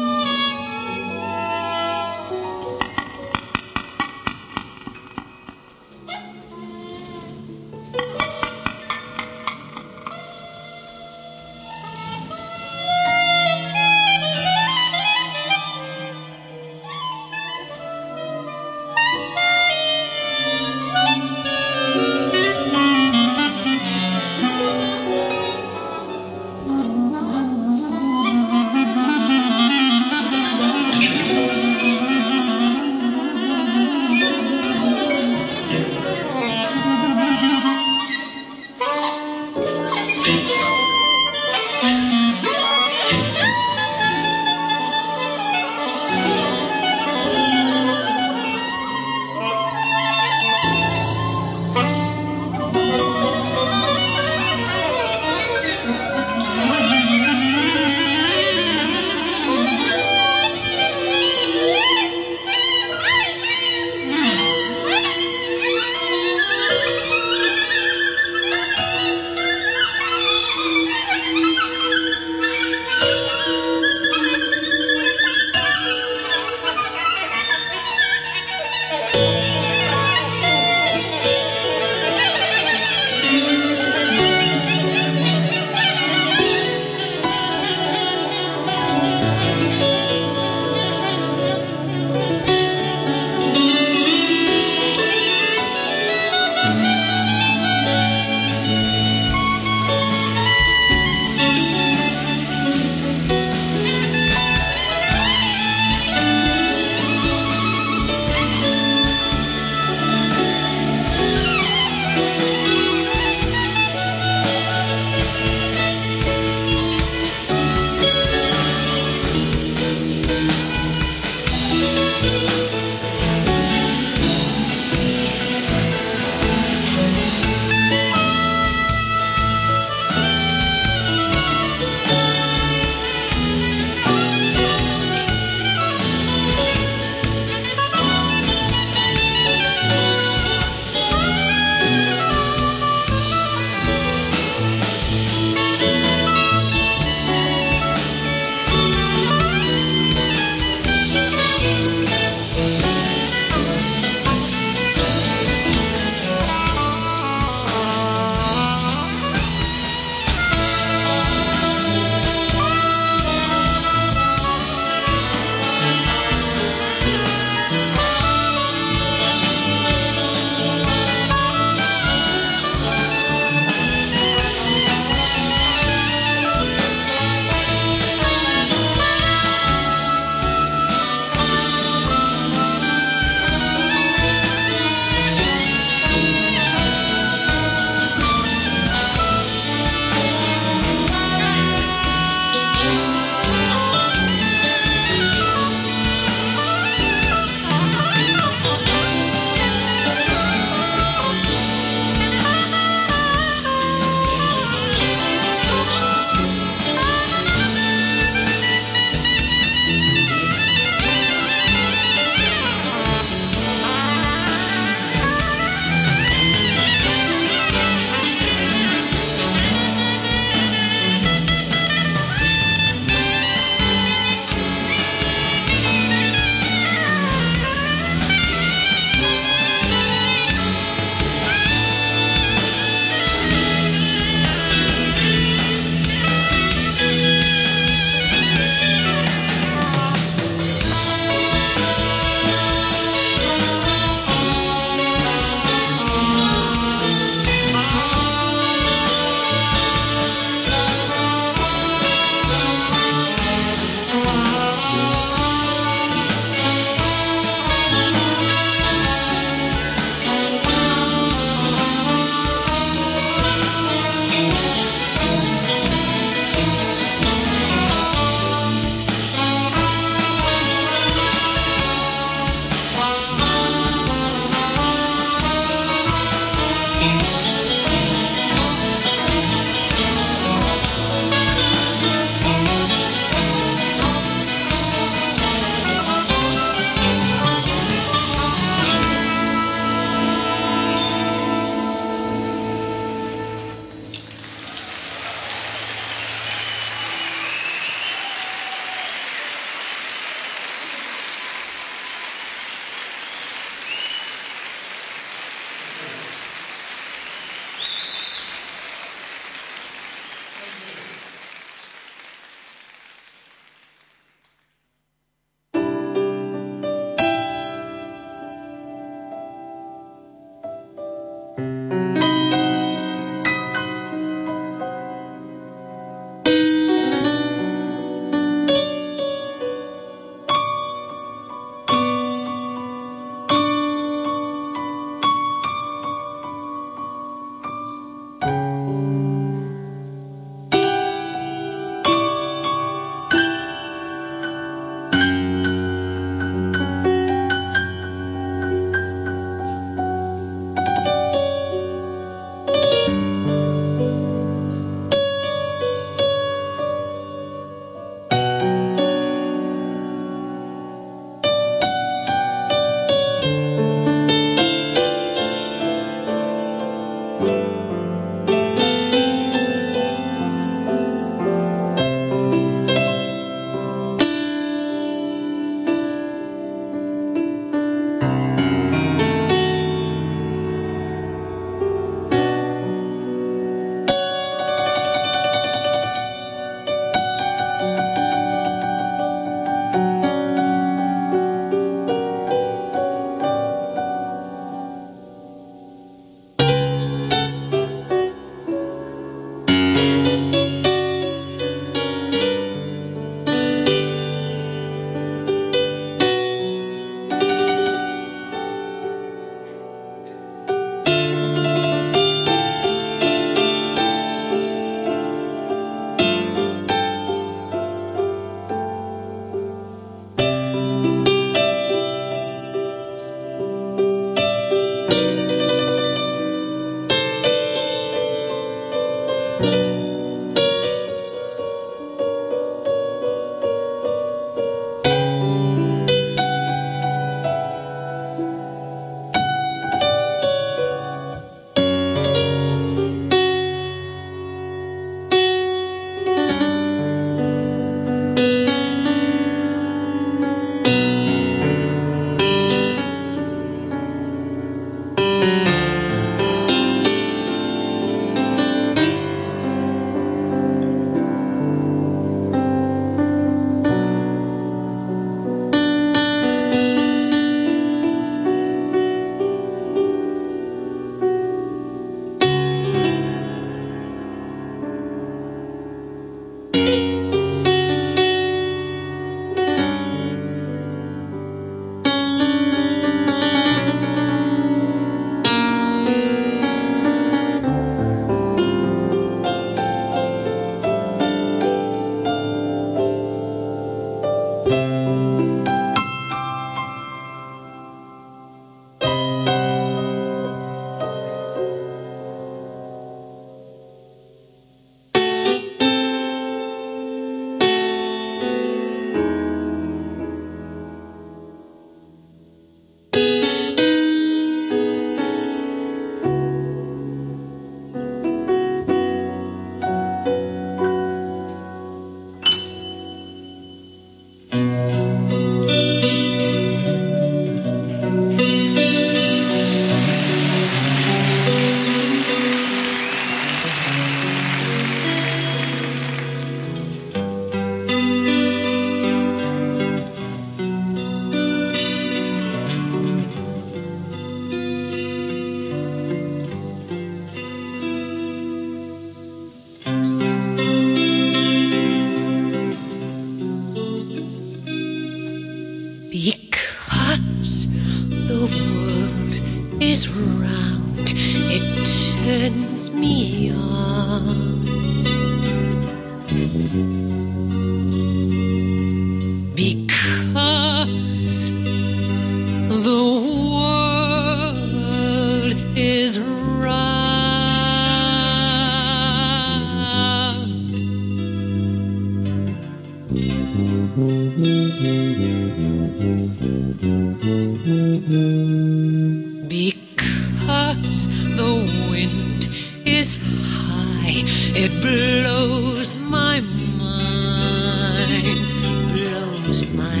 It blows my mind, blows my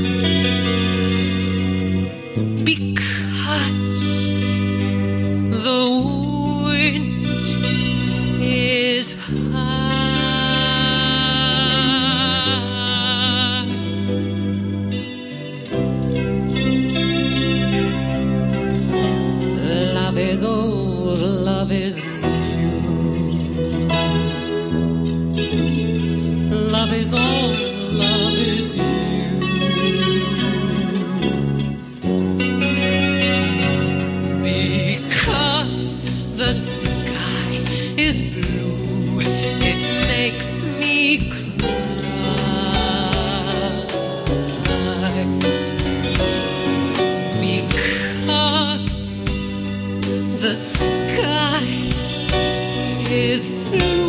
mind, because the wind is high. Love is old, love is love is all, love is you. Because the sky is blue, it makes me cry. Because the sky is blue.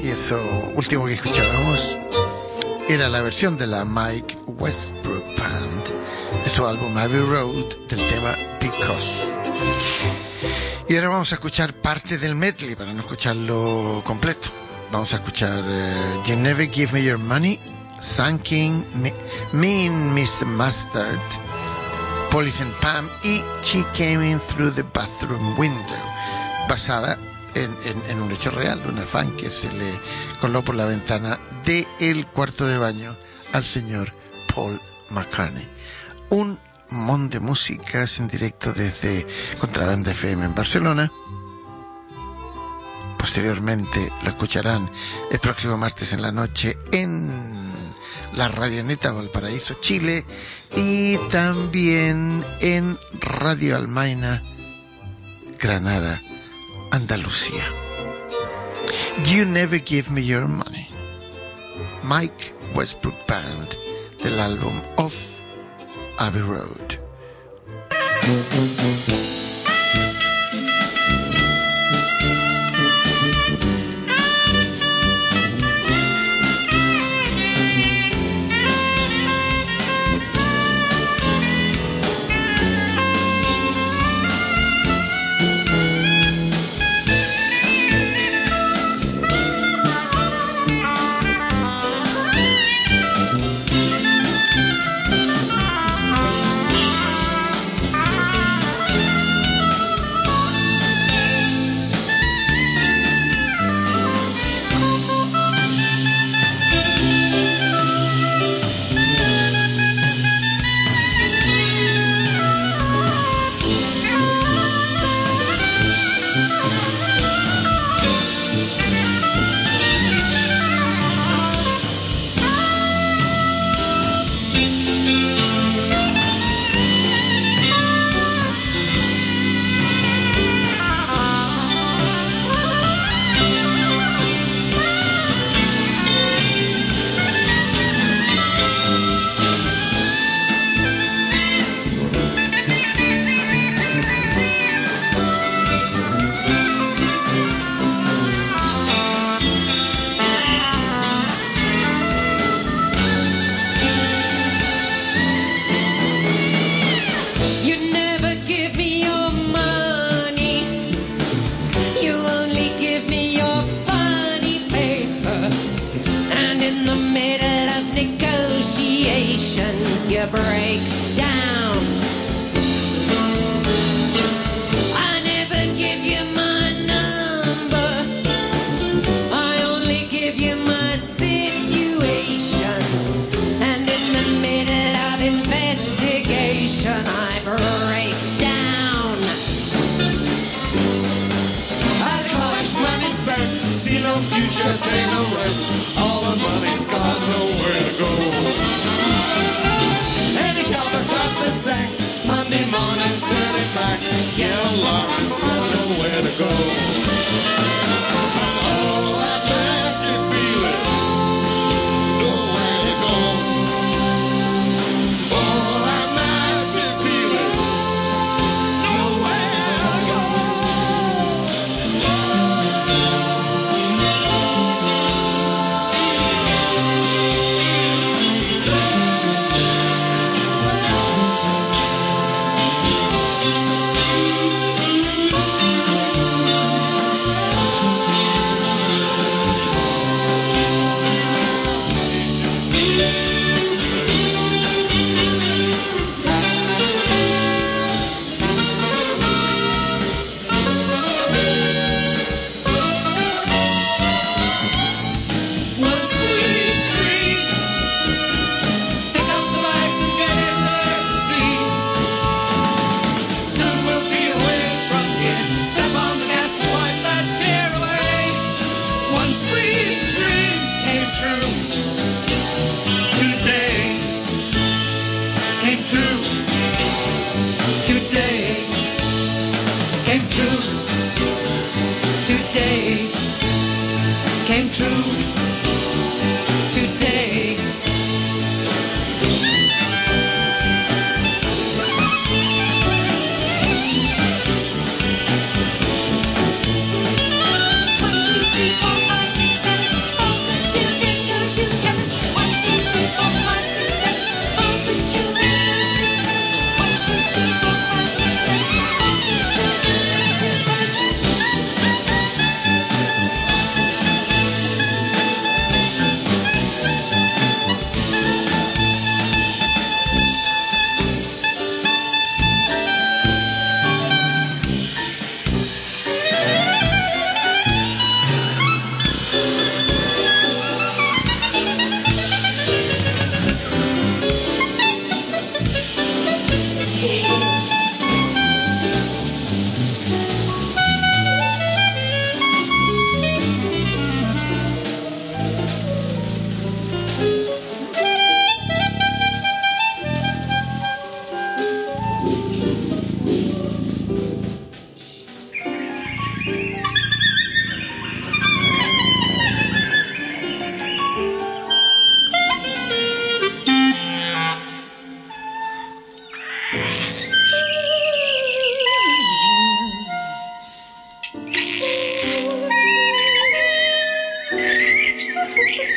Y eso último que escuchábamos era la versión de la Mike Westbrook Band de su álbum Abbey Road del tema Because. Y ahora vamos a escuchar parte del medley para no escucharlo completo. Vamos a escuchar You Never Give Me Your Money, Thanking Mean Mr. Mustard, Polythene Pam y She Came In Through the Bathroom Window, basada en un hecho real, una fan que se le coló por la ventana del cuarto de baño al señor Paul McCartney. Un montón de músicas en directo desde Contrabanda FM en Barcelona. Posteriormente lo escucharán el próximo martes en la noche en la Radioneta Valparaíso, Chile, y también en Radio Almaina, Granada, Andalucía. You Never Give Me Your Money, Mike Westbrook Band, del álbum Off Abbey Road. Negotiations, you break down. I never give you my number, I only give you my situation. And in the middle of investigation, I break down. I collect money spent, see no future, pay no rent. All the money's got nowhere to go. Any job I got the sack, Monday morning turn it back. Get along, still nowhere to go. And all that magic feeling, nowhere to go. All that magic feeling, nowhere to go.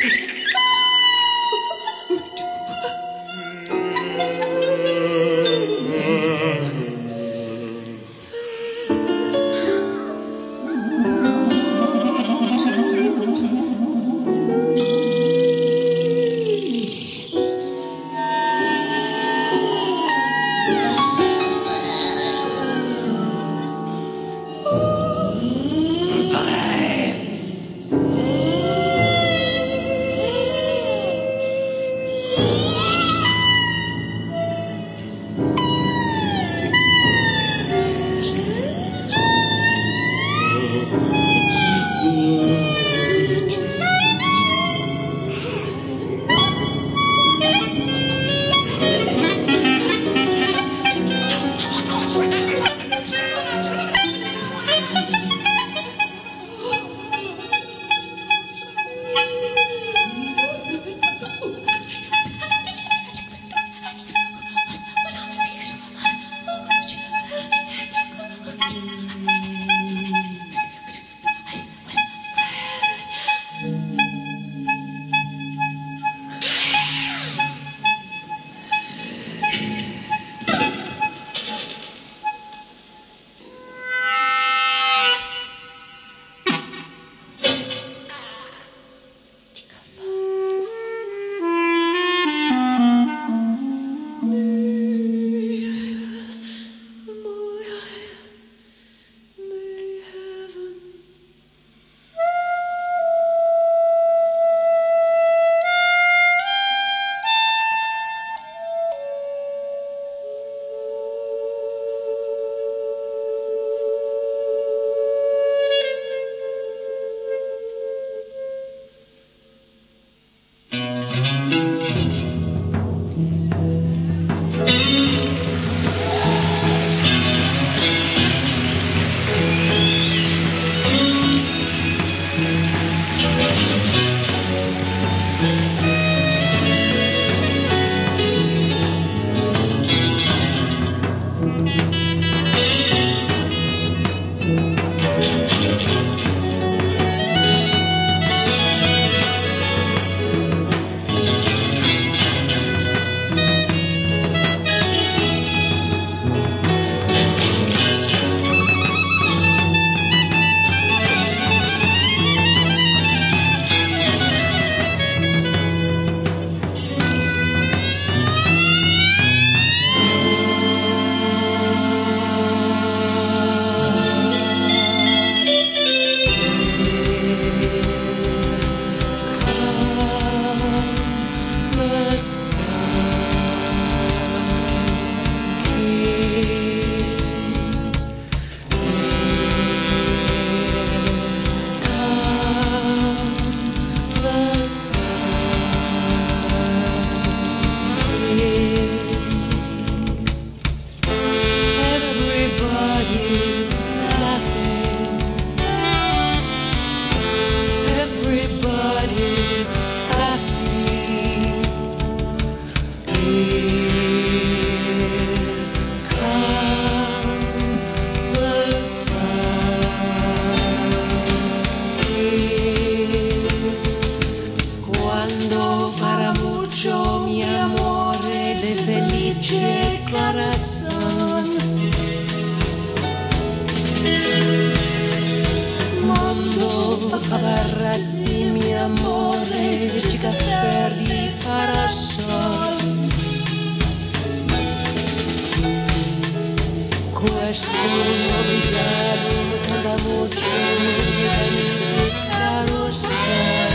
Abbracci mio amore, ci caffè di parasol. Questo obrigado da voce di carrossel.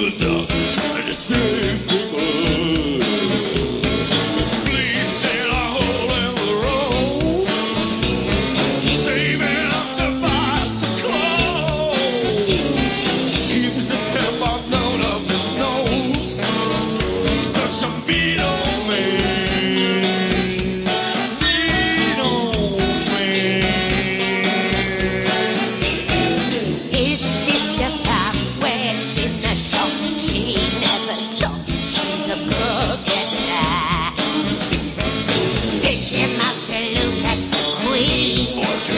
good and the same people. Sleeps in a hole in the road, saving up to buy some clothes. Keeps a temper note up his nose. Such a mean old man. Mean old man. His sister Pam works in the shop. She never stops. She's a go-getter. Take him out to look at the Queen.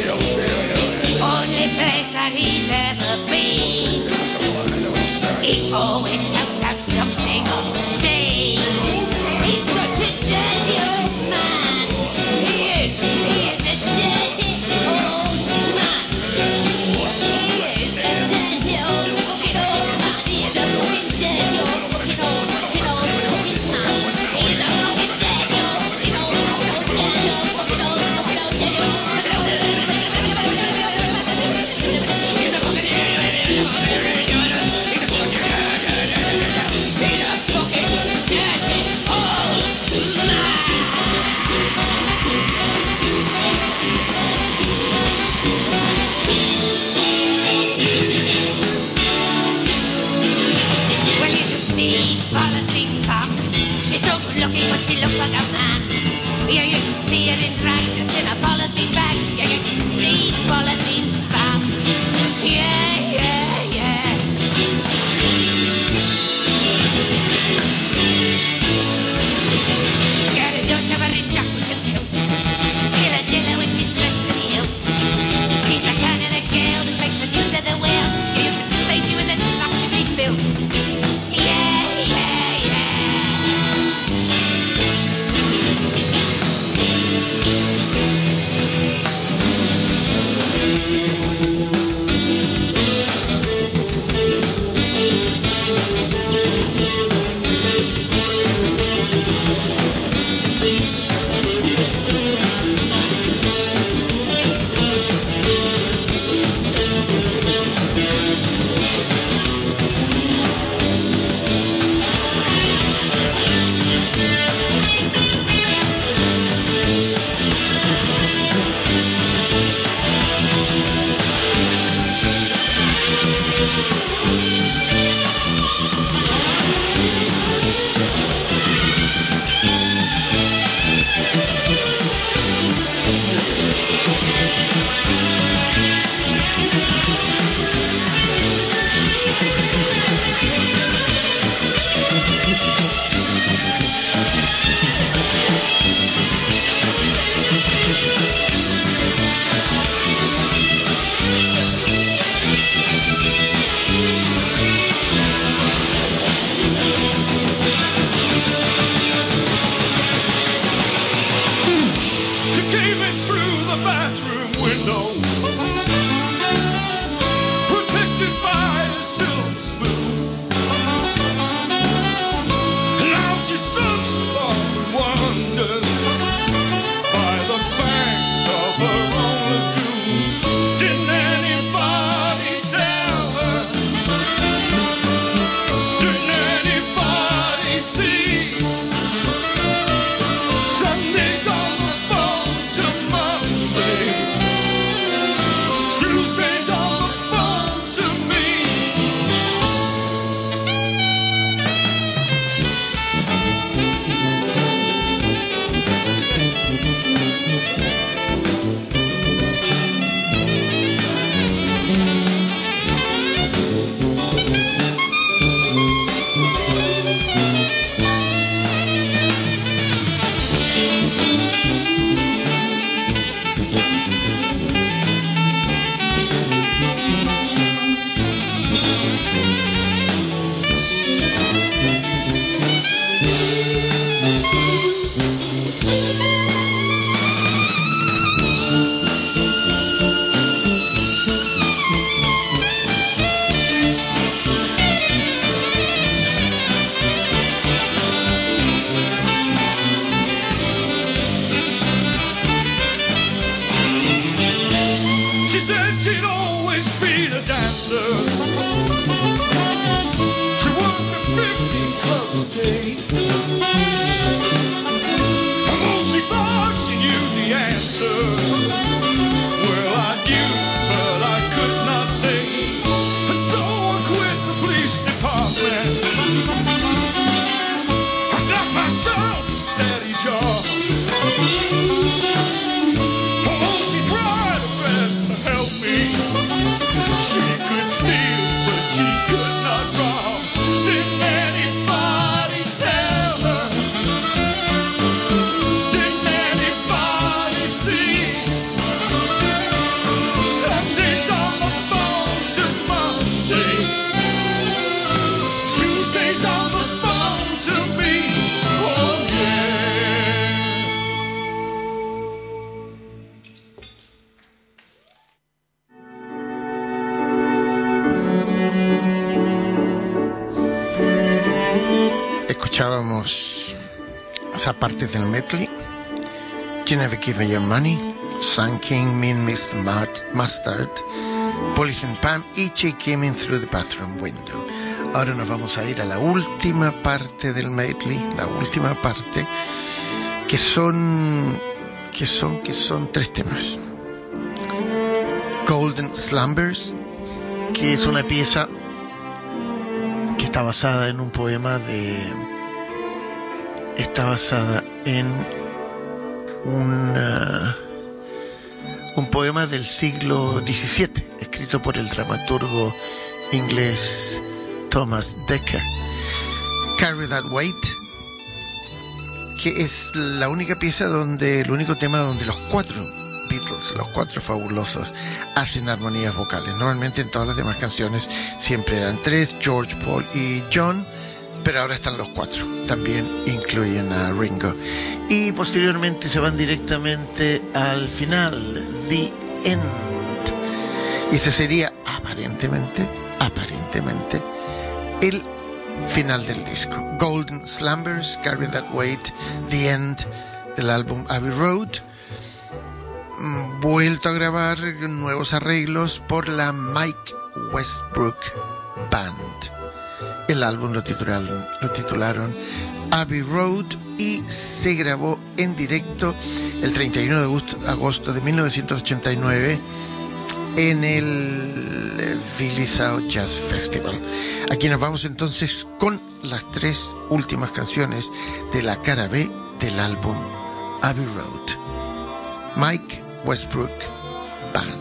Only place that he's ever been. He always shouts out something obscene. He's such a dirty old man. He is a dirty old man. He is a dirty old fucking old man. He is a fucking dirty old fucking old fucking man. He is a fucking dirty old fucking old dirty old fucking old dirty old. He's a fucking dirty old man. Well, you should see Policy Pam. She's so good looking, but she looks like a man. Yeah, you should see her in drag, just in a polythene bag. Yeah, you should see Policy Pam. Yeah, yeah, yeah. Get a dose of her in Jack with the kilt. She's killer dilla when she's dressed in heel. She's the kind of the girl that makes the news of the world. You could say she was attractively built. Yeah, yeah, yeah. club today. Oh, she thought she knew the answer. Well, I knew, but I could not say. So I quit the police department. I got myself a steady job. Oh, she tried her best to help me. She could steal, but she could not rob. Didn't anybody tell her? Didn't anybody see? Sundays on the phone to Monday. Tuesdays on the phone to me. Oh yeah. Escuchábamos esa parte del medley. You Never Give Me Your Money, Sun King, Mean Mr. Mustard, Polythene Pam y She Came In Through the Bathroom Window. Ahora nos vamos a ir a la última parte del medley, la última parte, que son tres temas. Golden Slumbers, que es una pieza que está basada en un poema está basada en un poema del siglo XVII, escrito por el dramaturgo inglés Thomas Dekker. Carry That Weight, que es el único tema donde los cuatro Beatles, los cuatro fabulosos, hacen armonías vocales. Normalmente en todas las demás canciones siempre eran tres, George, Paul y John, pero ahora están los cuatro. También incluyen a Ringo. Y posteriormente se van directamente al final, The End. Y ese sería aparentemente, el final del disco. Golden Slumbers, Carry That Weight, The End, del álbum Abbey Road. Vuelto a grabar nuevos arreglos por la Mike Westbrook Band. El álbum lo titularon Abbey Road y se grabó en directo el 31 de agosto de 1989 en el Philly South Jazz Festival. Aquí nos vamos entonces con las tres últimas canciones de la cara B del álbum Abbey Road. Mike Westbrook Band.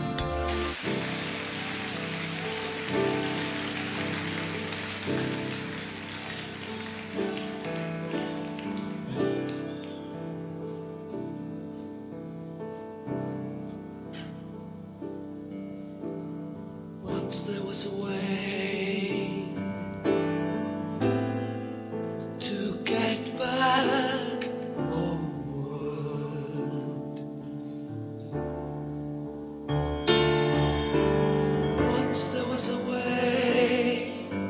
Once there was a way to get back homeward. Once there was a way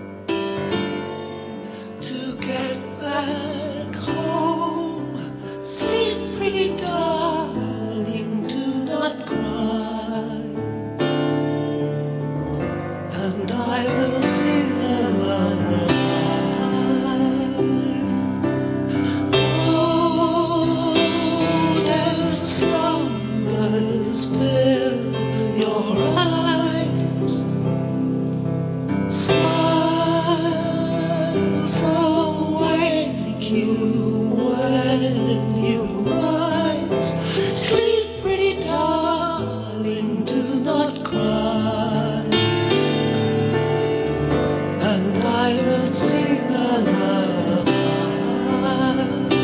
to get back home. Sleep, pretty darling, do not cry. And I will sing a lullaby. Golden slumbers fill your eyes. Smiles awake you when you rise. Sleep, pretty darling, do not cry. And I will sing a lullaby.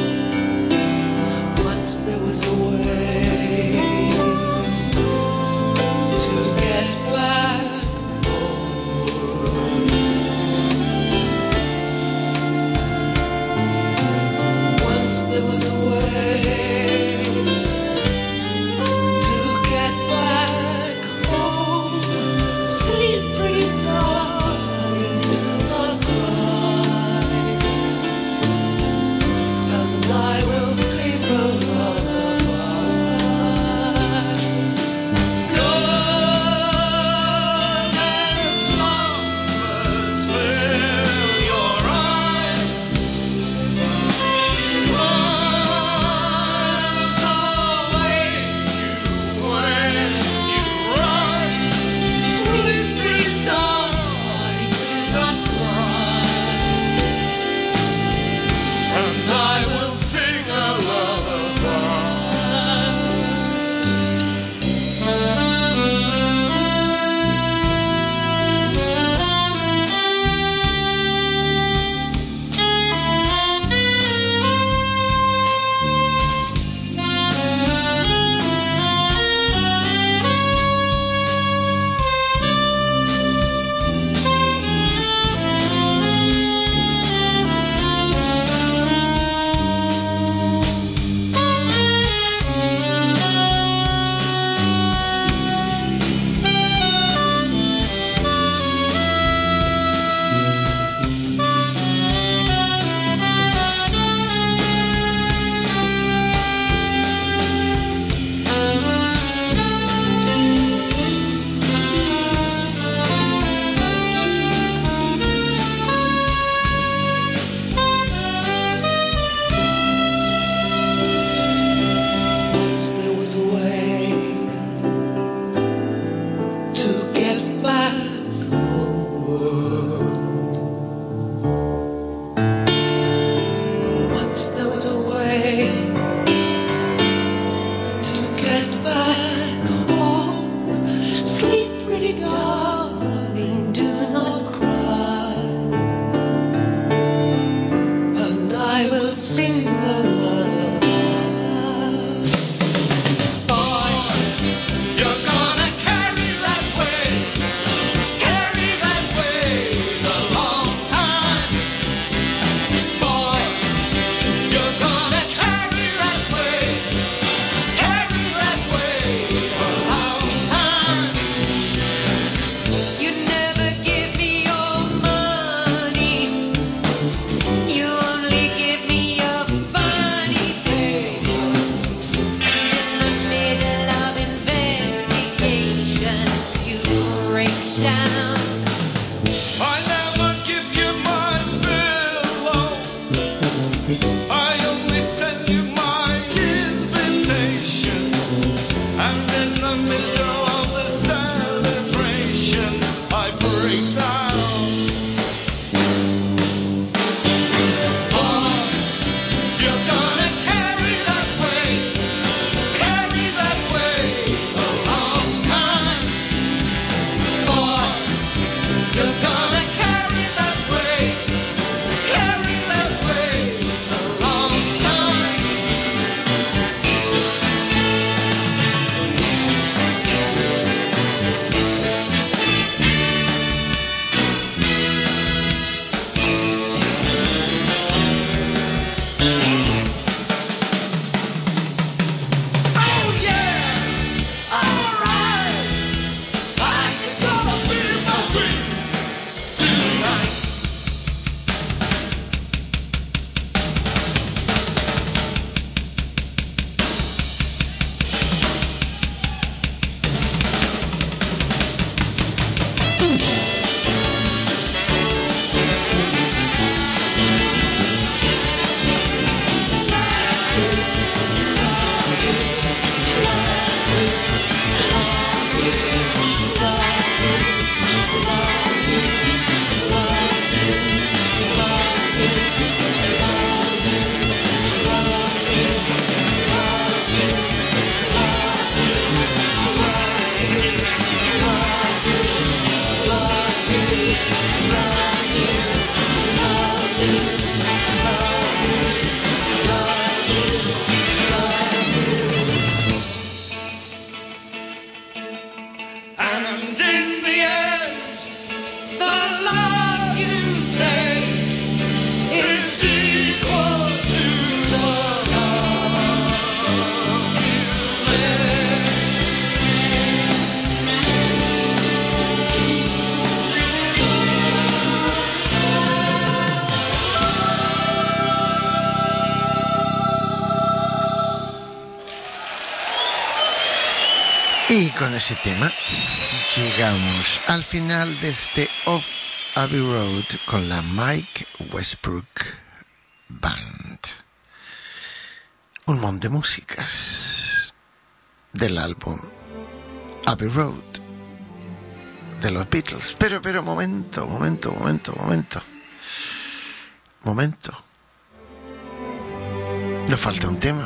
Once there was a way to get back homeward. single love. Boy, you're gonna carry that weight a long time. Boy, you're gonna carry that weight a long time. You never give me your money. You only give me your funny face. And in the middle of investigation, you break down. I never give you my pillow. I only send you my invitations. And in the middle of the celebration, I break down. Boy, you're gonna carry that weight a long time. Boy, you're gonna carry that weight a long time. Oh yeah, alright. I'm gonna feel my dreams tonight. And in the end, the love you take is equal to the love you live. Y con ese tema llegamos al final de este Off Abbey Road con la Mike Westbrook Band. Un montón de músicas del álbum Abbey Road de los Beatles. Pero momento. Nos falta un tema.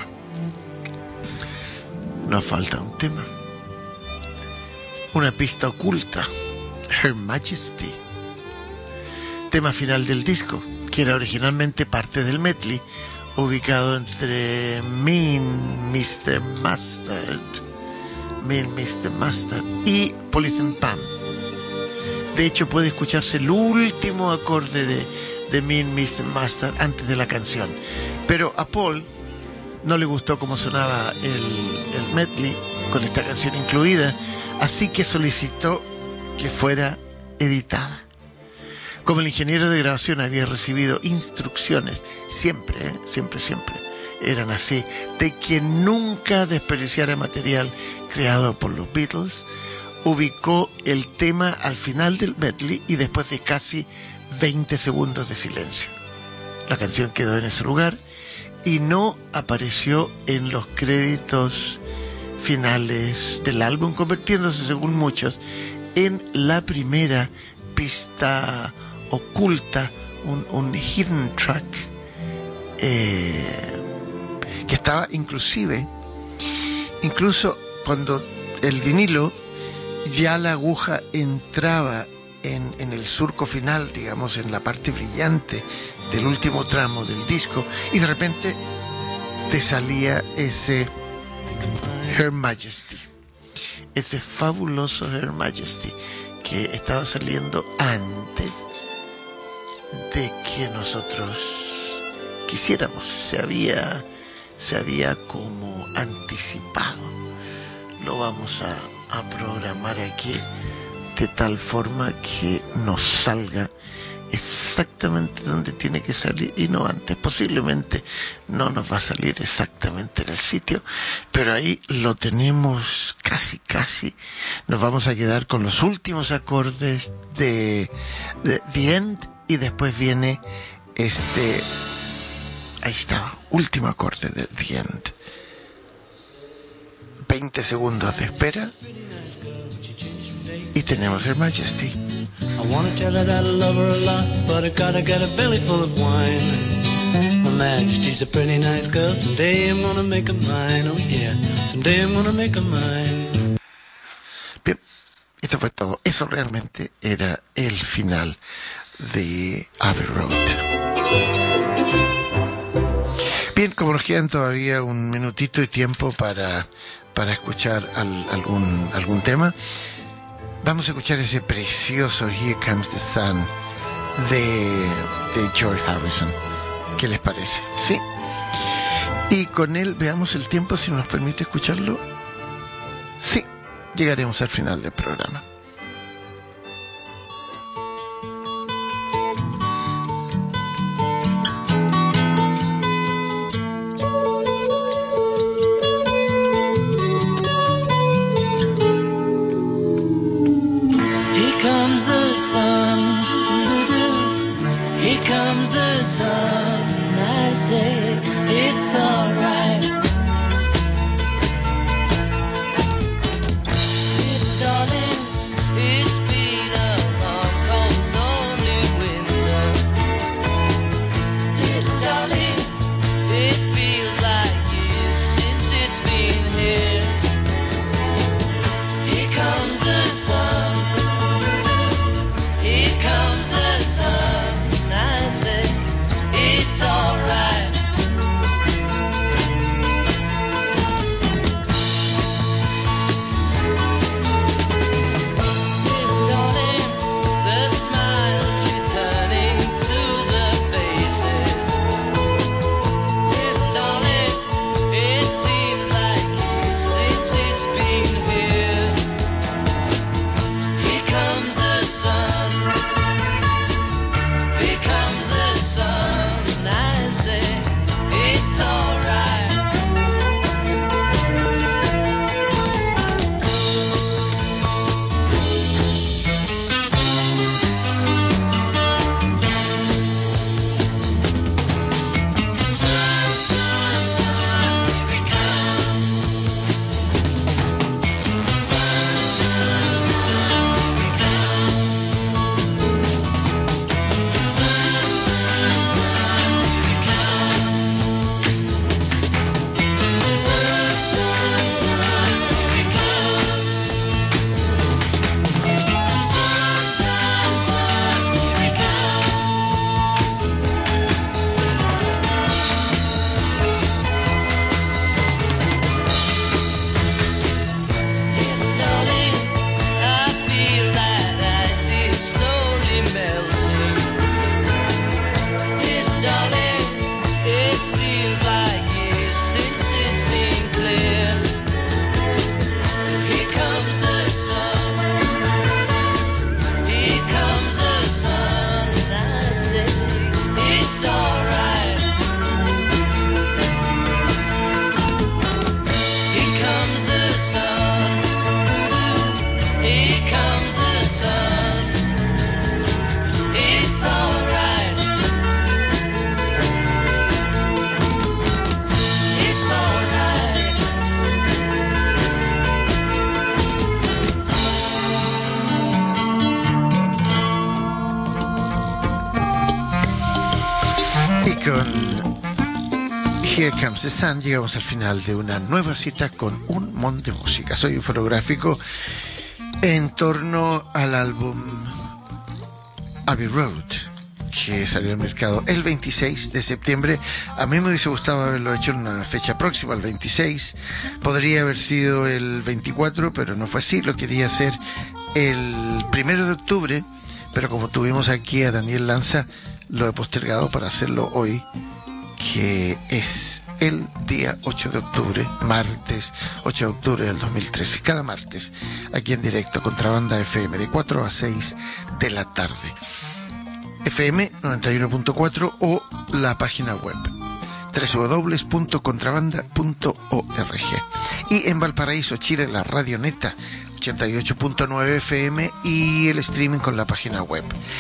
Una pista oculta, Her Majesty, tema final del disco, que era originalmente parte del medley, ubicado entre Mean Mr. Mustard y Polythene Pan. De hecho, puede escucharse el último acorde de Mean Mr. Mustard antes de la canción. Pero a Paul no le gustó cómo sonaba el medley con esta canción incluida, así que solicitó que fuera editada. Como el ingeniero de grabación había recibido instrucciones, siempre eran así, de que nunca desperdiciara material creado por los Beatles, ubicó el tema al final del medley y después de casi 20 segundos de silencio. La canción quedó en ese lugar y no apareció en los créditos finales del álbum, convirtiéndose, según muchos, en la primera pista oculta, un hidden track, que estaba incluso cuando el vinilo ya la aguja entraba en el surco final, digamos, en la parte brillante del último tramo del disco, y de repente te salía ese Her Majesty, ese fabuloso Her Majesty que estaba saliendo antes de que nosotros quisiéramos. Se había como anticipado. Lo vamos a programar aquí de tal forma que nos salga exactamente donde tiene que salir y no antes. Posiblemente no nos va a salir exactamente en el sitio, pero ahí lo tenemos casi. Nos vamos a quedar con los últimos acordes de The End, y después viene ahí estaba, último acorde de The End. 20 segundos de espera y tenemos Her Majesty. I wanna tell her that I love her a lot, but I gotta get a belly full of wine. Her Majesty's a pretty nice girl, someday I'm gonna make her mine, oh yeah, someday I'm gonna make her mine. Bien, esto fue todo. Eso realmente era el final de Abbey Road. Bien, como nos quedan todavía un minutito de tiempo para escuchar algún tema, vamos a escuchar ese precioso Here Comes the Sun de George Harrison. ¿Qué les parece? ¿Sí? Y con él veamos el tiempo, si nos permite escucharlo. Sí, llegaremos al final del programa. Here comes the sun, and I say it's alright. Little darling, it's been a long, cold, lonely winter. Little darling, it feels like years since it's been here. Here comes the sun. Here comes the sun, and I say it's alright. Little darling, the smile's returning to the faces. Little darling, it seems like years since it's been here. Here comes the sun. Here comes the sun, and I say it's alright. Sun, sun, sun, here it comes. Sun, sun, sun, here it comes. Sun, sun, sun, here it comes. Sun, sun, sun, here it comes. Sun, sun, sun, here it Little darling, I feel that ice is slowly melting. Little darling, it seems like years since it's been clear. Here comes the sun. Here comes the sun, and I say it's alright. Here comes the sun. Here comes the sun. It's alright. It's alright. Y con Here Comes the Sun llegamos al final de una nueva cita con un montón de música. Soy un fotográfico en torno al álbum Abbey Road, que salió al mercado el 26 de septiembre. A mí me hubiese gustado haberlo hecho en una fecha próxima, el 26. Podría haber sido el 24, pero no fue así. Lo quería hacer el 1 de octubre, pero como tuvimos aquí a Daniel Lanza, lo he postergado para hacerlo hoy, que es el día 8 de octubre, martes 8 de octubre del 2013, cada martes, aquí en directo, Contrabanda FM, de 4 a 6 de la tarde. FM 91.4 o la página web www.contrabanda.org. Y en Valparaíso, Chile, la Radio Neta 88.9 FM y el streaming con la página web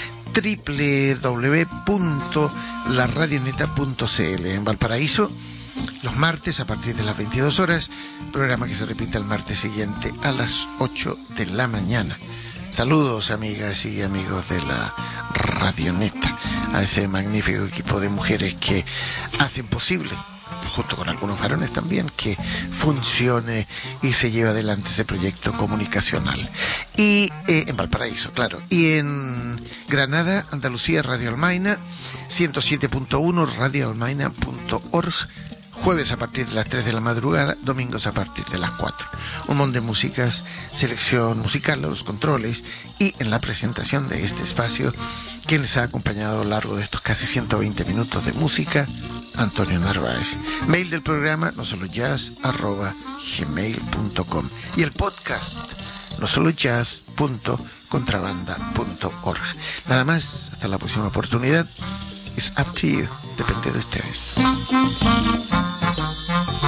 www.laradioneta.cl. En Valparaíso, los martes a partir de las 22 horas, programa que se repite el martes siguiente a las 8 de la mañana. Saludos, amigas y amigos de la Radioneta, a ese magnífico equipo de mujeres que hacen posible, junto con algunos varones también, que funcione y se lleve adelante ese proyecto comunicacional. Y en Valparaíso, claro. Y en Granada, Andalucía, Radio Almaina, 107.1, radioalmaina.org. Jueves a partir de las 3 de la madrugada, domingos a partir de las 4. Un montón de músicas, selección musical, los controles y en la presentación de este espacio, quien les ha acompañado a lo largo de estos casi 120 minutos de música, Antonio Narváez. Mail del programa nosolojazz@gmail.com y el podcast nosolojazz.contrabanda.org. Nada más, hasta la próxima oportunidad. It's up to you. Depende de ustedes.